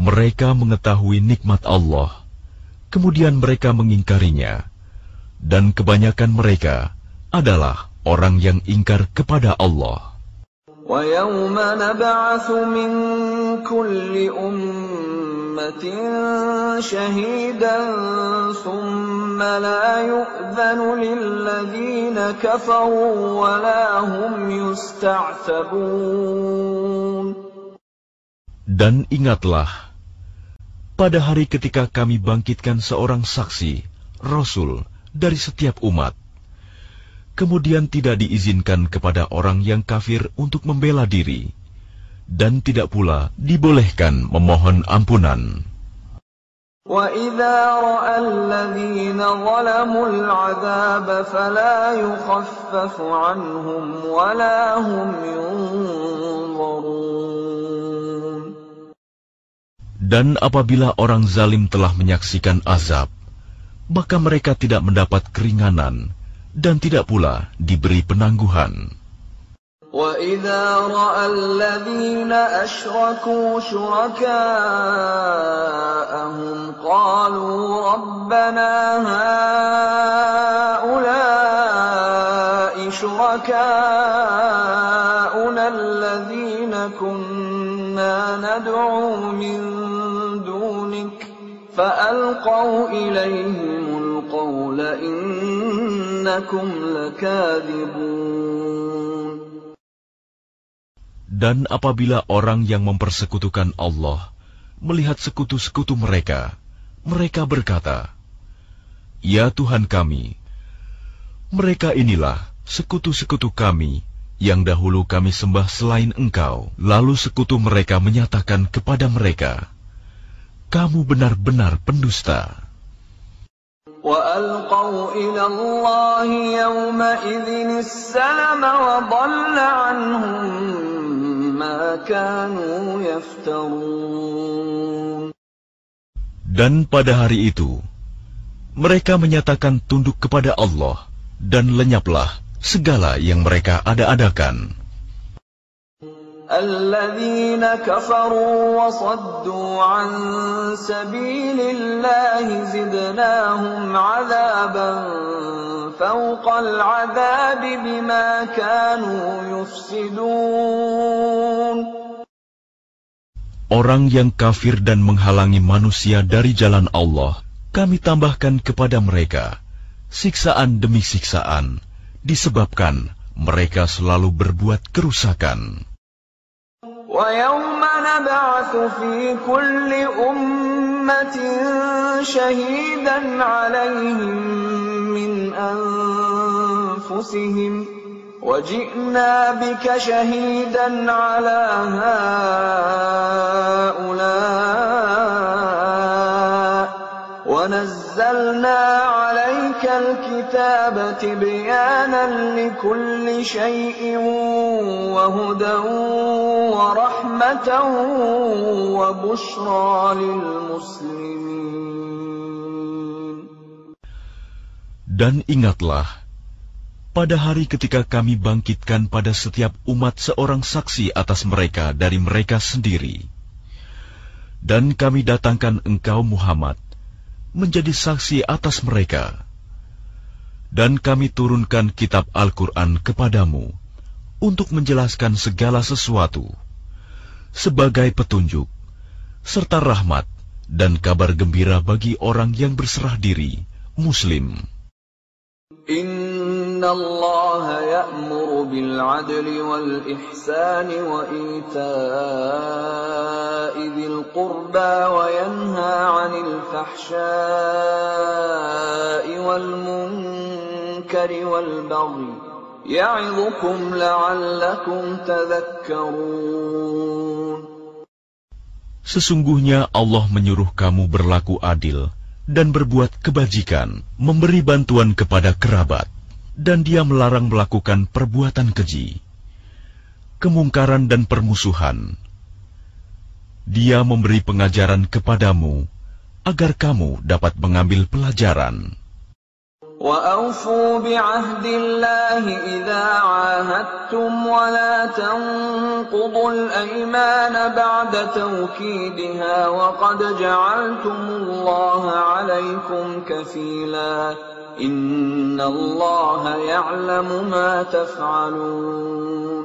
Mereka mengetahui nikmat Allah, kemudian mereka mengingkarinya, dan kebanyakan mereka adalah orang yang ingkar kepada Allah. وَيَوْمَ نَبْعَثُ مِنْ كُلِّ أُمَّةٍ شَهِيدًا ثُمَّ لَا يُؤْذَنُ لِلَّذِينَ كَفَرُوا وَلَا هُمْ يُسْتَعْتَبُونَ. Dan ingatlah, pada hari ketika kami bangkitkan seorang saksi, Rasul, dari setiap umat, kemudian tidak diizinkan kepada orang yang kafir untuk membela diri, dan tidak pula dibolehkan memohon ampunan. وَإِذَا رَأَى الَّذِينَ ظَلَمُوا الْعَذَابَ فَلَا يُخَفَّفُ عَنْهُمْ وَلَا هُمْ يُنظَرُونَ. Dan apabila orang zalim telah menyaksikan azab, maka mereka tidak mendapat keringanan dan tidak pula diberi penangguhan. وَإِذَا رَأَى الَّذِينَ أَشْرَكُوا شُرَكَاءَهُمْ قَالُوا رَبَّنَا هَؤُلَاءِ شُرَكَاؤُنَا الَّذِينَ كُنَّا نَدْعُو مِن دُونِكَ فَأَلْقَوْا إِلَيْهِمُ الْقَوْلَ إِنَّكُمْ لَكَاذِبُونَ. Dan apabila orang yang mempersekutukan Allah melihat sekutu-sekutu mereka, mereka berkata, "Ya Tuhan kami, mereka inilah sekutu-sekutu kami yang dahulu kami sembah selain Engkau." Lalu sekutu mereka menyatakan kepada mereka, "Kamu benar-benar pendusta." وَأَلْقَوْا إِلَى اللَّهِ يَوْمَئِذٍ السَّلَمَ وَضَلَّ عَنْهُمْ مَا كَانُوا يَفْتَرُونَ. Dan pada hari itu, mereka menyatakan tunduk kepada Allah, dan lenyaplah segala yang mereka ada-adakan. الَّذِينَ كَفَرُوا وَصَدُّوا عَن سَبِيلِ اللَّهِ زِدْنَاهُمْ عَذَابًا فَوْقَ الْعَذَابِ بِمَا كَانُوا يُفْسِدُونَ. Orang yang kafir dan menghalangi manusia dari jalan Allah, kami tambahkan kepada mereka siksaan demi siksaan, disebabkan mereka selalu berbuat kerusakan. وَيَوْمَ نَبْعَثُ فِي كُلِّ أُمَّةٍ شَهِيدًا عَلَيْهِمْ مِنْ أَنفُسِهِمْ وَجِئْنَا بِكَ شَهِيدًا عَلَى هَؤُلَاءِ وَنَزَّلْنَا عَلَيْكَ الْكِتَابَ تِبْيَانًا لِكُلِّ شَيْءٍ وَهُدًى وَرَحْمَةً وَبُشْرَى لِلْمُسْلِمِينَ. Dan ingatlah, pada hari ketika kami bangkitkan pada setiap umat seorang saksi atas mereka dari mereka sendiri, dan kami datangkan engkau Muhammad menjadi saksi atas mereka, dan kami turunkan kitab Al-Quran kepadamu untuk menjelaskan segala sesuatu sebagai petunjuk serta rahmat dan kabar gembira bagi orang yang berserah diri Muslim. Inna Allah ya'muru bil 'adli wal ihsani wa ita'i dzil qurba wa yanha 'anil fahsya'i wal munkari wal baghi ya'idhukum la'allakum tadhakkarun. Sesungguhnya Allah menyuruh kamu berlaku adil dan berbuat kebajikan, memberi bantuan kepada kerabat, dan Dia melarang melakukan perbuatan keji, kemungkaran dan permusuhan. Dia memberi pengajaran kepadamu agar kamu dapat mengambil pelajaran. وأوفوا بعهد الله إذا عاهدتم ولا تنقضوا الأيمان بعد توكيدها وقد جعلتم الله عليكم كفيلا إن الله يعلم ما تفعلون.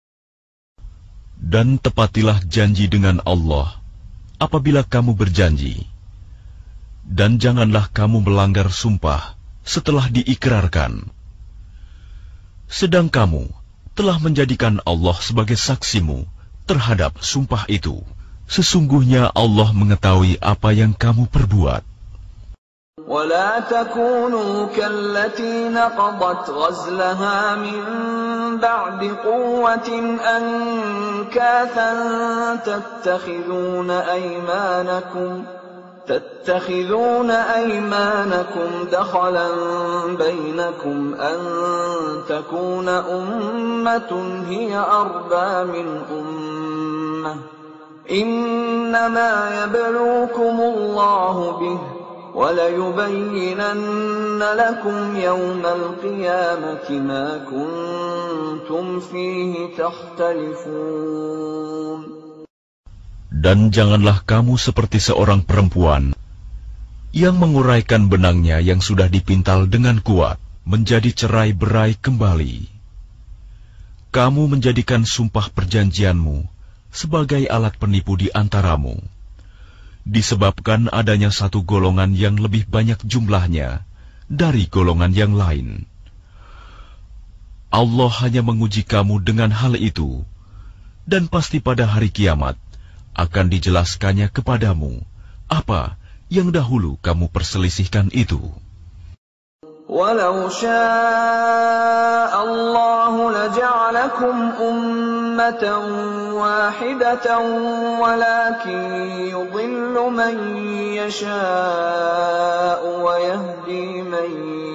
Dan tepatilah janji dengan Allah apabila kamu berjanji, dan janganlah kamu melanggar sumpah setelah diikrarkan. Sedang kamu telah menjadikan Allah sebagai saksimu terhadap sumpah itu. Sesungguhnya Allah mengetahui apa yang kamu perbuat. ولا تكونوا كالتي نقضت غزلها من بعد قوة أنكاثا تتخذون أيمانكم تتخذون أيمانكم دخلا بينكم أن تكون أمة هي أربى من أمة إنما يبلوكم الله به وَلَيُبَيِّنَنَّ لَكُمْ يَوْمَ الْقِيَامَةِ مَا كُنْتُمْ فِيهِ تَخْتَلِفُونَ. Dan janganlah kamu seperti seorang perempuan yang menguraikan benangnya yang sudah dipintal dengan kuat menjadi cerai-berai kembali. Kamu menjadikan sumpah perjanjianmu sebagai alat penipu di antaramu, disebabkan adanya satu golongan yang lebih banyak jumlahnya dari golongan yang lain. Allah hanya menguji kamu dengan hal itu, dan pasti pada hari kiamat akan dijelaskannya kepadamu apa yang dahulu kamu perselisihkan itu. وَلَوْ شَاءَ اللَّهُ لَجَعَلَكُمْ أُمَّةً وَاحِدَةً وَلَكِنْ يُضِلُّ مَنْ يَشَاءُ وَيَهْدِي مَنْ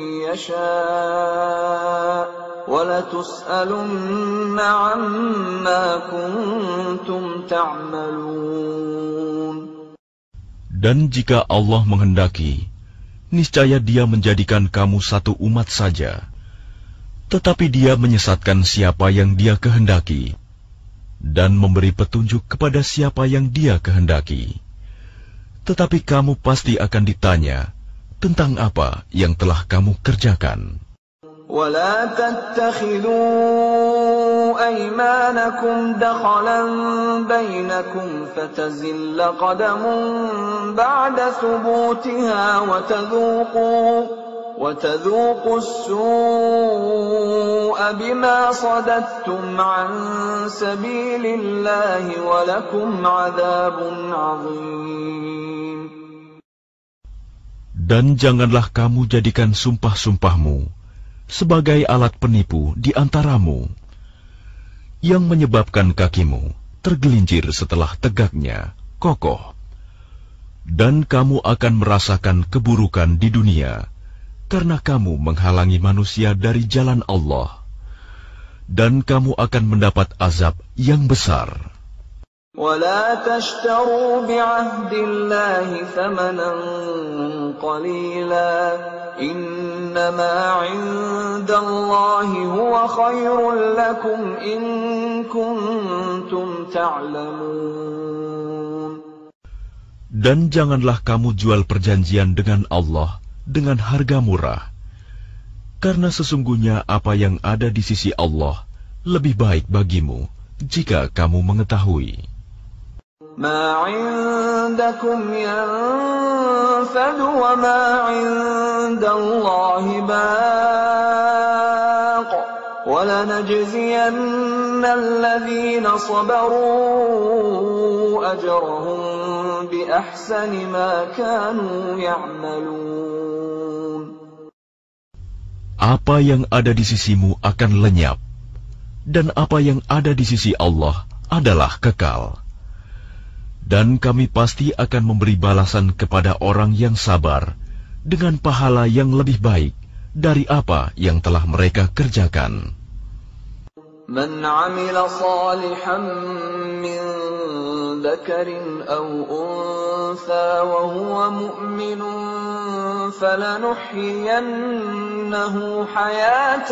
يَشَاءُ وَلَتُسْأَلُنَّ عَمَّا كُنْتُمْ تَعْمَلُونَ. Dan jika Allah menghendaki, niscaya Dia menjadikan kamu satu umat saja, tetapi Dia menyesatkan siapa yang Dia kehendaki, dan memberi petunjuk kepada siapa yang Dia kehendaki. Tetapi kamu pasti akan ditanya tentang apa yang telah kamu kerjakan. وَلَا تَتَّخِذُوا أَيْمَانَكُمْ دَخَلًا بَيْنَكُمْ فَتَزِلَّ قَدَمٌ بَعْدَ ثُبُوتِهَا وَتَذُوقُوا وَتَذُوقُوا السُّوءَ بِمَا صَدَدتُّمْ عَنْ سَبِيلِ اللَّهِ وَلَكُمْ عَذَابٌ عَظِيمٌ. Dan janganlah kamu jadikan sumpah-sumpahmu sebagai alat penipu di antaramu, yang menyebabkan kakimu tergelincir setelah tegaknya kokoh, dan kamu akan merasakan keburukan di dunia karena kamu menghalangi manusia dari jalan Allah, dan kamu akan mendapat azab yang besar. وَلَا تَشْتَرُوا بِعَهْدِ اللَّهِ ثَمَنًا قَلِيلًا إِنَّمَا عِندَ اللَّهِ هُوَ خَيْرٌ لَكُمْ إِن كُنتُمْ تَعْلَمُونَ. Dan janganlah kamu jual perjanjian dengan Allah dengan harga murah, karena sesungguhnya apa yang ada di sisi Allah lebih baik bagimu jika kamu mengetahui. مَا عِندَكُمْ يَنفَدُ وَمَا عِندَ اللَّهِ بَاقٍ وَلَنَجْزِيَنَّ الَّذِينَ صَبَرُوا أَجْرَهُمْ بِأَحْسَنِ مَا كَانُوا يَعْمَلُونَ. Apa yang ada di sisimu akan lenyap, dan apa yang ada di sisi Allah adalah kekal. Dan kami pasti akan memberi balasan kepada orang yang sabar dengan pahala yang lebih baik dari apa yang telah mereka kerjakan. Man 'amila salihan min dzakarin aw untha wa huwa mu'minun فلنحيينه حياة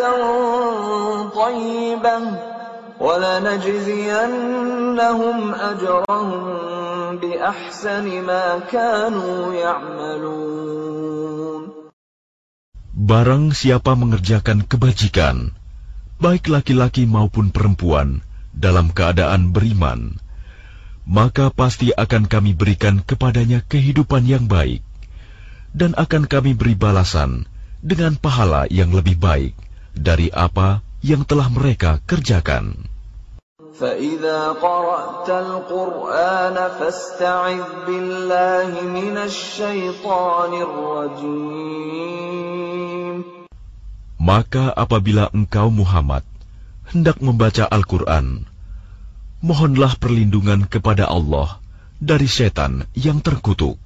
طيبة ولنجزينهم أجرهم بأحسن ما كانوا يعملون. Barang siapa mengerjakan kebajikan, baik laki-laki maupun perempuan, dalam keadaan beriman, maka pasti akan kami berikan kepadanya kehidupan yang baik, dan akan kami beri balasan dengan pahala yang lebih baik dari apa yang telah mereka kerjakan. فَإِذَا قَرَأْتَ الْقُرْآنَ فَاسْتَعِذْ بِاللَّهِ مِنَ الشَّيْطَانِ الرَّجِيمِ. Maka apabila engkau Muhammad hendak membaca Al-Quran, mohonlah perlindungan kepada Allah dari setan yang terkutuk.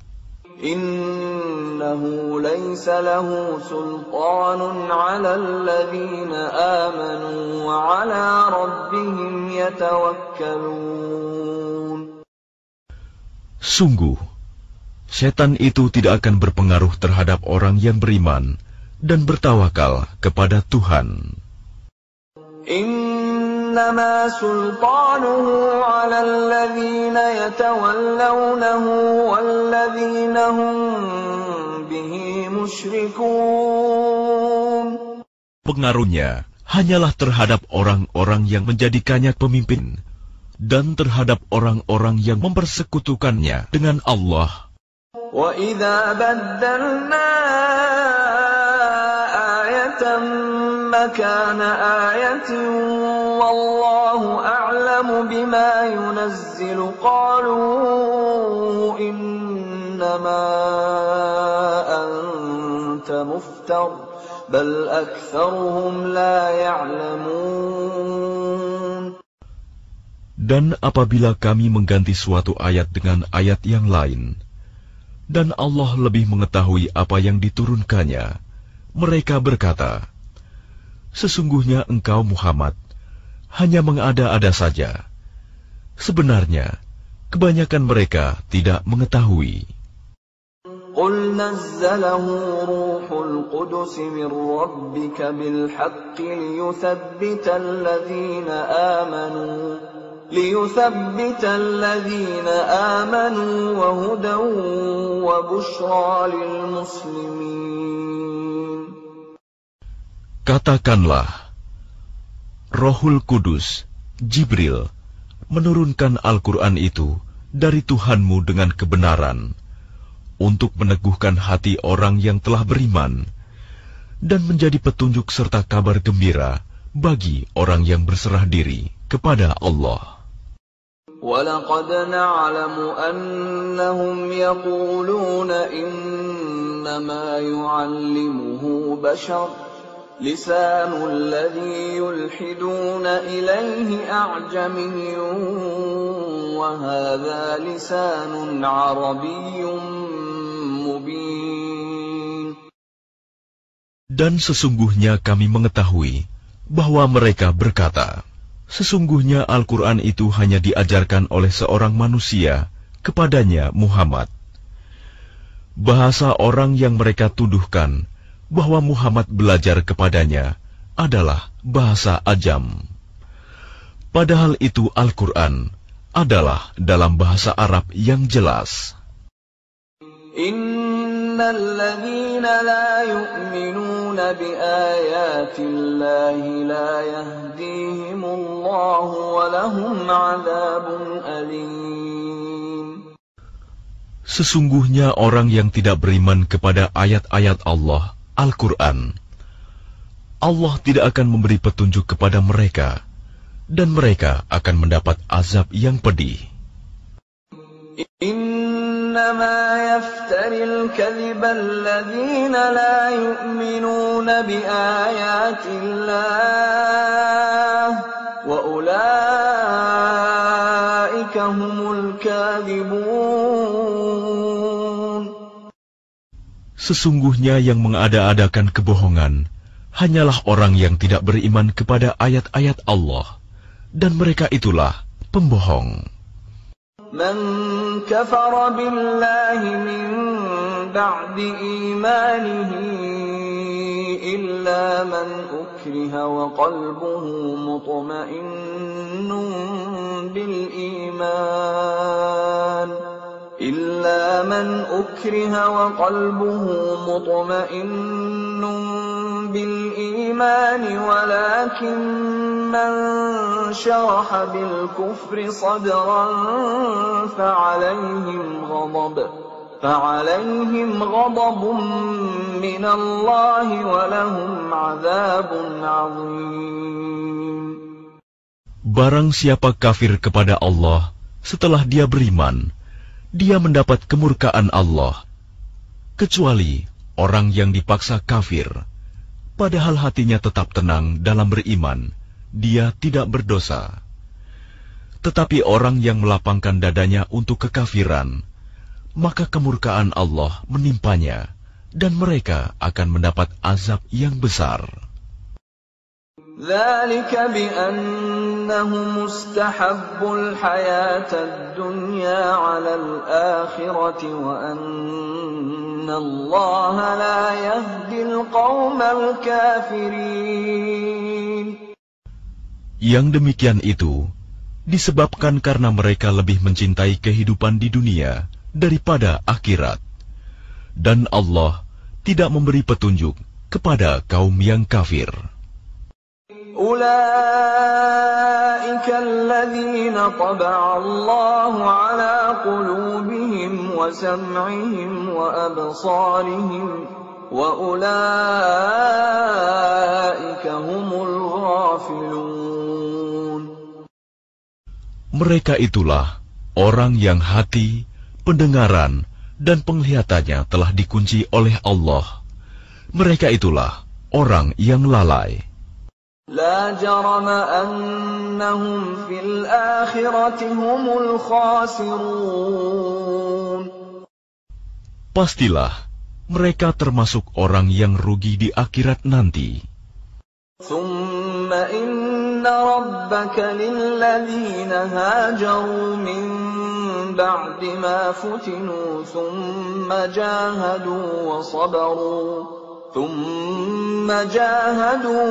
Innahu laysa lahu sultanun 'ala alladhina amanu wa 'ala rabbihim yatawakkalun. Sungguh, setan itu tidak akan berpengaruh terhadap orang yang beriman dan bertawakal kepada Tuhan. Innama sultanuhu 'ala alladhina yatawallawnahu walladhina hum bihi musyrikun. Pengaruhnya hanyalah terhadap orang-orang yang menjadikannya pemimpin dan terhadap orang-orang yang mempersekutukannya dengan Allah. Wa idza baddalna ayatan makana ayatin wallahu a'lamu bima yunazzilu qalu innama anta muftar bal aktsaruhum la ya'lamun. Dan apabila kami mengganti suatu ayat dengan ayat yang lain, dan Allah lebih mengetahui apa yang diturunkannya, mereka berkata, sesungguhnya engkau Muhammad hanya mengada-ada saja. Sebenarnya, kebanyakan mereka tidak mengetahui. Qul nazzalahu ruhul qudus min rabbika bil haqqi liyuthabbita alladhina amanu liyuthabbita alladhina amanu wa hudan wa bushra lil muslimin. Katakanlah, Rohul Kudus, Jibril, menurunkan Al-Quran itu dari Tuhanmu dengan kebenaran, untuk meneguhkan hati orang yang telah beriman, dan menjadi petunjuk serta kabar gembira bagi orang yang berserah diri kepada Allah. وَلَقَدْ نَعْلَمُ أَنَّهُمْ يَقُولُونَ إِنَّمَا يُعَلِّمُهُ بَشَرٌ لِسَانُ الَّذِي يُلْحِدُونَ إِلَيْهِ أَعْجَمِيٌّ وَهَذَا لِسَانٌ عَرَبِيٌّ مُبِينٌ. Dan sesungguhnya kami mengetahui bahwa mereka berkata, sesungguhnya Al-Quran itu hanya diajarkan oleh seorang manusia kepadanya Muhammad. Bahasa orang yang mereka tuduhkan bahwa Muhammad belajar kepadanya adalah bahasa Ajam. Padahal itu Al-Quran adalah dalam bahasa Arab yang jelas. Innal ladzina la yu'minuna bi ayatillahi la yahdihimullahu wa lahum 'adzabun alim. Sesungguhnya orang yang tidak beriman kepada ayat-ayat Allah, Al-Quran, Allah tidak akan memberi petunjuk kepada mereka, dan mereka akan mendapat azab yang pedih. Innama yaftaril kadhiba alladhina la yu'minuna bi ayatillah wa ulaika humul kadhibun. Sesungguhnya yang mengada-adakan kebohongan hanyalah orang yang tidak beriman kepada ayat-ayat Allah, dan mereka itulah pembohong. من كفر بالله من بعد إيمانه إلا من أكره وقلبه مطمئن بالإيمان إلا من أكره وقلبه مطمئن بالإيمان ولكن من شرح بالكفر صدرا فعليهم غضب فعليهم غضب من الله ولهم عذاب عظيم. Barang siapa kafir kepada Allah setelah dia beriman, dia mendapat kemurkaan Allah, kecuali orang yang dipaksa kafir, padahal hatinya tetap tenang dalam beriman, dia tidak berdosa. Tetapi orang yang melapangkan dadanya untuk kekafiran, maka kemurkaan Allah menimpanya, dan mereka akan mendapat azab yang besar. ذلك بأنهم استحبوا الحياة الدنيا على الآخرة وأن الله لا يهدي القوم الكافرين. Yang demikian itu disebabkan karena mereka lebih mencintai kehidupan di dunia daripada akhirat, dan Allah tidak memberi petunjuk kepada kaum yang kafir. أولئك الذين طبع الله على قلوبهم وسمعهم وأبصارهم وأولئك هم الغافلون. Mereka itulah orang yang hati, pendengaran, dan penglihatannya telah dikunci oleh Allah. Mereka itulah orang yang lalai. لا جرم أنهم في الآخرة هم الخاسرون. Pastilah mereka termasuk orang yang rugi di akhirat nanti. ثم إن ربك للذين هاجروا من بعد ما فتنوا ثم جاهدوا وصبروا ثم جاهدوا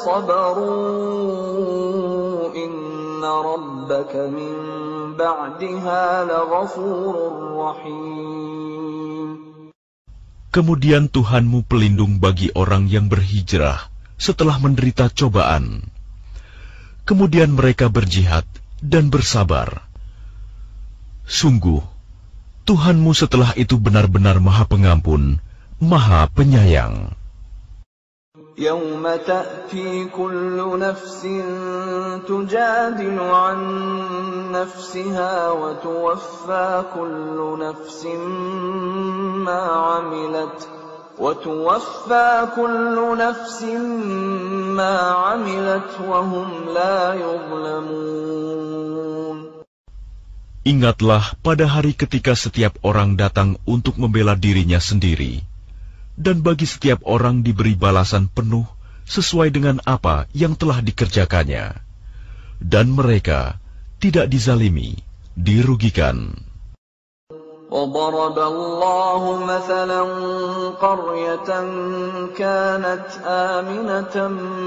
وصبروا إن ربك من بعدها لغفور رحيم. Kemudian Tuhanmu pelindung bagi orang yang berhijrah setelah menderita cobaan. Kemudian mereka berjihad dan bersabar. Sungguh, Tuhanmu setelah itu benar-benar Maha Pengampun, Maha Penyayang. يوم تأتي كل نفس تجادل عن نفسها وتوفى كل نفس ما عملت وتوفى كل نفس ما عملت وهم لا يظلمون. Ingatlah pada hari ketika setiap orang datang untuk membela dirinya sendiri, dan bagi setiap orang diberi balasan penuh sesuai dengan apa yang telah dikerjakannya, dan mereka tidak dizalimi, dirugikan. وضرب الله مثلا قرية كانت آمنة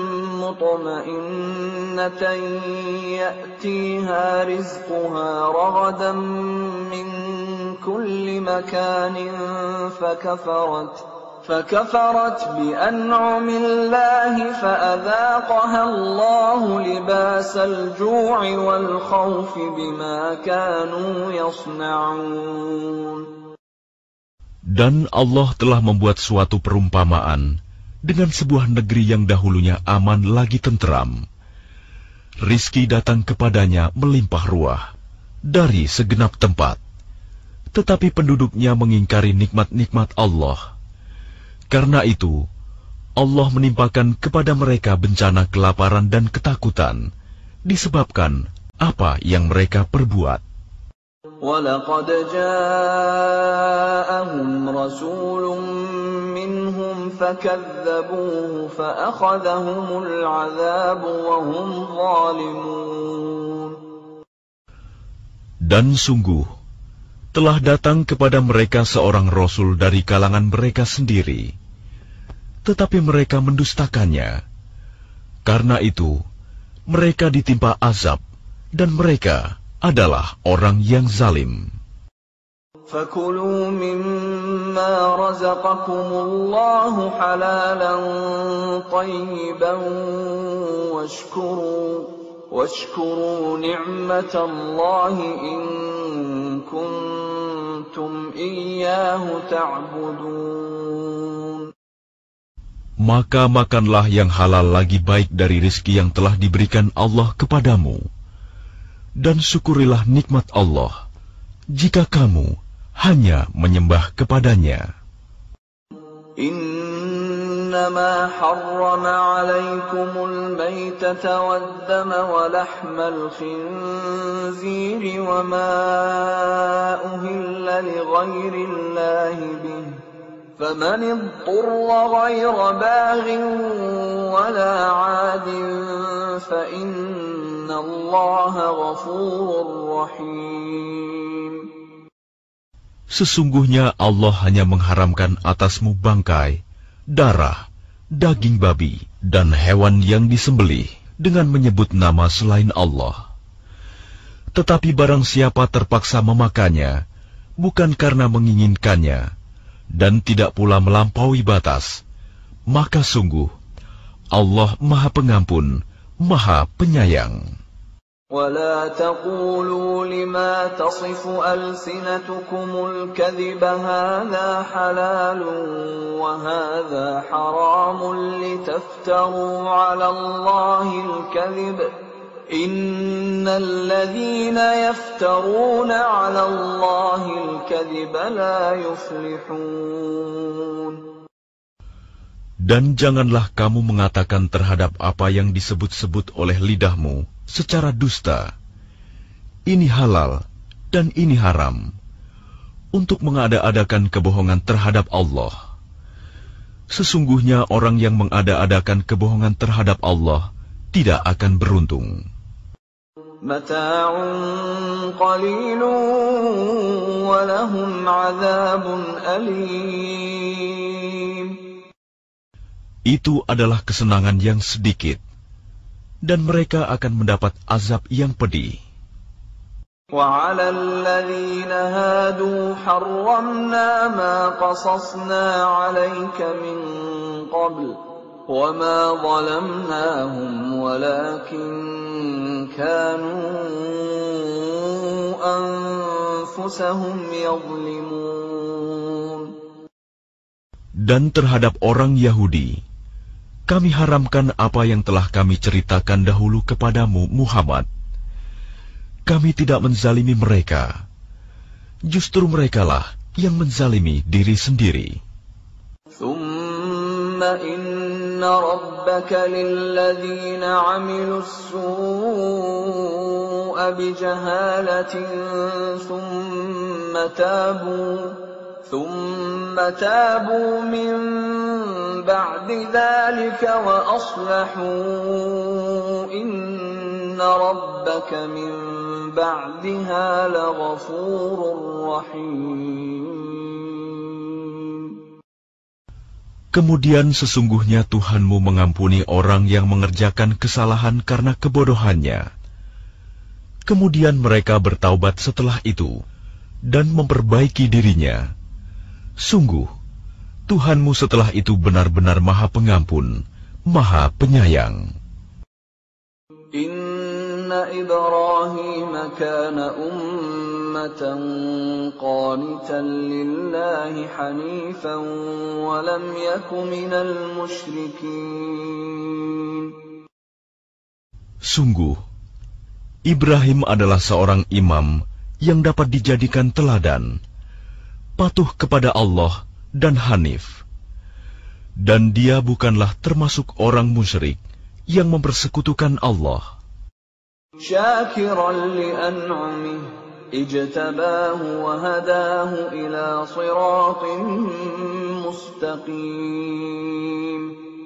مطمئنة يأتيها رزقها رغدا من كل مكان فكفرت فكفرت بأنعم الله فأذاقها الله لباس الجوع والخوف بما كانوا يصنعون. Dan Allah telah membuat suatu perumpamaan dengan sebuah negeri yang dahulunya aman lagi tenteram. Rizki datang kepadanya melimpah ruah dari segenap tempat, tetapi penduduknya mengingkari nikmat-nikmat Allah. Karena itu, Allah menimpakan kepada mereka bencana kelaparan dan ketakutan, disebabkan apa yang mereka perbuat. وَلَقَدْ جَاءَهُمْ رَسُولٌ مِّنْهُمْ فَكَذَّبُوهُ فَأَخَذَهُمُ الْعَذَابُ وَهُمْ ظَالِمُونَ. Dan sungguh, telah datang kepada mereka seorang Rasul dari kalangan mereka sendiri, tetapi mereka mendustakannya. Karena itu, mereka ditimpa azab, dan mereka adalah orang yang zalim. فَكُلُوا مِمَّا رَزَقَكُمُ اللَّهُ حَلَالًا طَيِّبًا وَاشْكُرُوا وَاشْكُرُوا نِعْمَةَ اللَّهِ إِن كُنتُمْ إِيَّاهُ تَعْبُدُونَ. Maka makanlah yang halal lagi baik dari rizki yang telah diberikan Allah kepadamu, dan syukurilah nikmat Allah jika kamu hanya menyembah kepadanya. Innama harrama alaikumul maytata waddama wa lahmal khinziri wa ma uhilla li ghairi Allahi bih. فَمَنِ اضْطُرَّ غَيْرَ بَاغٍ وَلَا عَادٍ فَإِنَّ اللَّهَ غَفُورٌ رَّحِيمٌ. Sesungguhnya Allah hanya mengharamkan atasmu bangkai, darah, daging babi, dan hewan yang disembelih dengan menyebut nama selain Allah. Tetapi barang siapa terpaksa memakannya, bukan karena menginginkannya, dan tidak pula melampaui batas, maka sungguh Allah Maha Pengampun, Maha Penyayang. وَلَا تَقُولُوا لِمَا تَصِفُ أَلْسِنَتُكُمُ الْكَذِبَ هَذَا حَلَالٌ وَهَذَا حَرَامٌ لِتَفْتَرُوا عَلَى اللَّهِ الْكَذِبَ إِنَّ الَّذِينَ يَفْتَرُونَ عَلَى اللَّهِ الْكَذِبَ لَا يُفْلِحُونَ. Dan janganlah kamu mengatakan terhadap apa yang disebut-sebut oleh lidahmu secara dusta, ini halal dan ini haram, untuk mengada-adakan kebohongan terhadap Allah. Sesungguhnya orang yang mengada-adakan kebohongan terhadap Allah tidak akan beruntung. Mata'un qalilun wa lahum 'adzabun alim. Itu adalah kesenangan yang sedikit, dan mereka akan mendapat azab yang pedih. وَعَلَى الَّذِينَ هَادُوا حَرَّمْنَا مَا قَصَصْنَا عَلَيْكَ مِنْ قَبْلُ وَمَا ظَلَمْنَاهُمْ وَلَكِنْ كَانُوا أَنفُسَهُمْ يَظْلِمُونَ. Dan terhadap orang Yahudi, kami haramkan apa yang telah kami ceritakan dahulu kepadamu, Muhammad. Kami tidak menzalimi mereka. Justru merekalah yang menzalimi diri sendiri. ثُمَّ إِنَّ رَبَّكَ لِلَّذِينَ عَمِلُوا السُّوءَ بِجَهَالَةٍ ثُمَّ تَابُوا ثُمَّ تَابُوا مِنْ بَعْدِ ذَلِكَ وَأَصْلَحُوا إِنَّ رَبَّكَ مِنْ بَعْدِهَا لَغَفُورٌ رَحِيمٌ. Kemudian sesungguhnya Tuhanmu mengampuni orang yang mengerjakan kesalahan karena kebodohannya. Kemudian mereka bertaubat setelah itu dan memperbaiki dirinya. Sungguh, Tuhanmu setelah itu benar-benar Maha Pengampun, Maha Penyayang. Inna Ibrahim kana ummatan qanitan lillahi hanifan wa lam yakun minal musyrikin. Sungguh, Ibrahim adalah seorang imam yang dapat dijadikan teladan, patuh kepada Allah dan hanif, dan dia bukanlah termasuk orang musyrik yang mempersekutukan Allah. Syakiran li an'amih ijtabahu wa hadahu ila siratin mustaqim.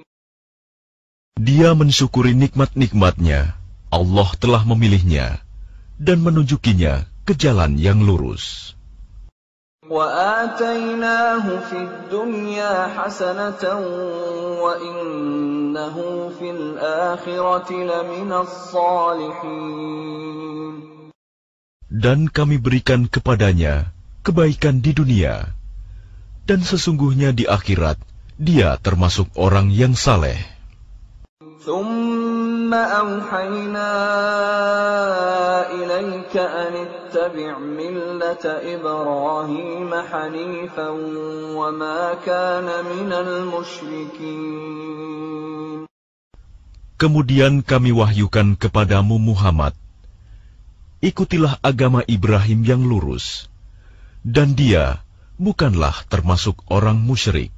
Dia mensyukuri nikmat-nikmatnya. Allah telah memilihnya dan menunjukinya ke ke jalan yang lurus. وَآتَيْنَاهُ فِي الدُّنْيَا حَسَنَةً وَإِنَّهُ فِي الْآخِرَةِ لَمِنَ الصَّالِحِينَ. Dan kami berikan kepadanya kebaikan di dunia, dan sesungguhnya di akhirat dia termasuk orang yang saleh. ثُمَّ أَوْحَيْنَا إِلَيْكَ أَنِ اتَّبِعْ مِلَّةَ إِبْرَاهِيمَ حَنِيفًا وَمَا كَانَ مِنَ الْمُشْرِكِينَ. Kemudian kami wahyukan kepadamu Muhammad, ikutilah agama Ibrahim yang lurus, dan dia bukanlah termasuk orang musyrik.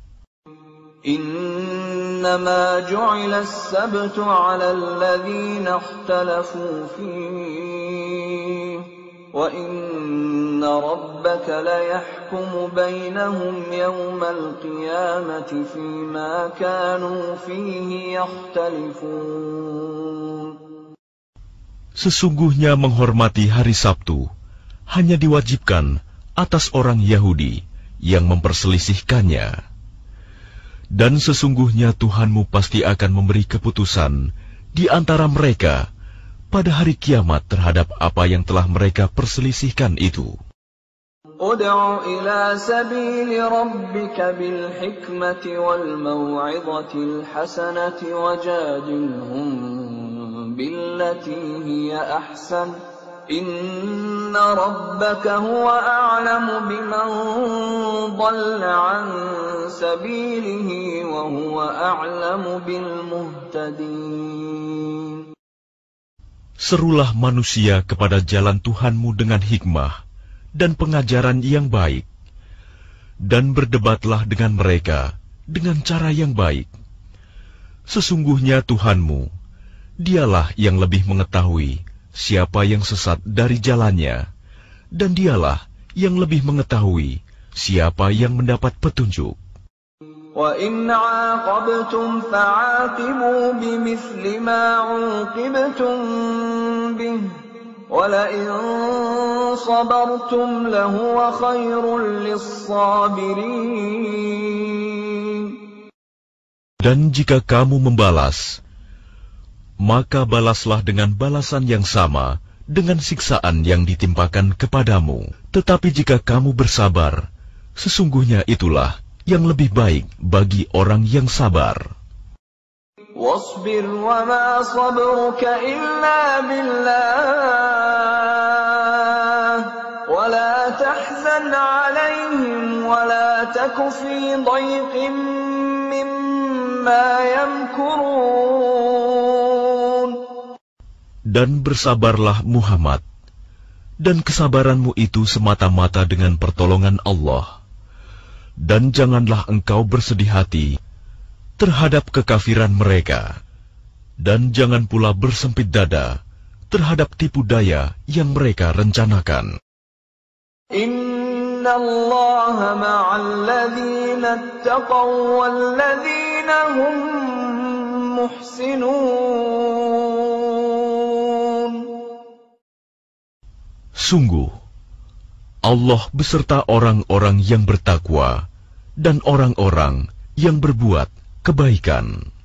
إنما جعل السبت على الذين اختلفوا فيه وإن ربك ليحكم بينهم يوم القيامة فيما كانوا فيه يختلفون. Sesungguhnya menghormati hari Sabtu hanya diwajibkan atas orang Yahudi yang memperselisihkannya. Dan sesungguhnya Tuhanmu pasti akan memberi keputusan di antara mereka pada hari kiamat terhadap apa yang telah mereka perselisihkan itu. Ud'u ila sabili rabbika bil hikmati wal maw'idhatil hasanati wajadilhum billati hiya ahsan. Inna rabbaka huwa a'lamu biman dhalla 'an sabilihi wa huwa a'lamu bil muhtadin. Serulah manusia kepada jalan Tuhanmu dengan hikmah dan pengajaran yang baik, dan berdebatlah dengan mereka dengan cara yang baik. Sesungguhnya Tuhanmu, dialah yang lebih mengetahui siapa yang sesat dari jalannya, dan dialah yang lebih mengetahui siapa yang mendapat petunjuk. Wa in 'aqabtum fa'aqibu bimithli ma 'uqibtum bih wa la in sabartum lahuwa khairul lis-sabirin. Dan jika kamu membalas, maka balaslah dengan balasan yang sama dengan siksaan yang ditimpakan kepadamu. Tetapi jika kamu bersabar, sesungguhnya itulah yang lebih baik bagi orang yang sabar. Wasbir wa ma sabruka illa billah wa la tahzan 'alayhim wa la taku fi dhayqin mimma yamkurun. Dan bersabarlah Muhammad, dan kesabaranmu itu semata-mata dengan pertolongan Allah. Dan janganlah engkau bersedih hati terhadap kekafiran mereka, dan jangan pula bersempit dada terhadap tipu daya yang mereka rencanakan. Inna Allaha ma'al ladzina ittaqaw wal ladzina hum muhsinun. Sungguh, Allah beserta orang-orang yang bertakwa dan orang-orang yang berbuat kebaikan.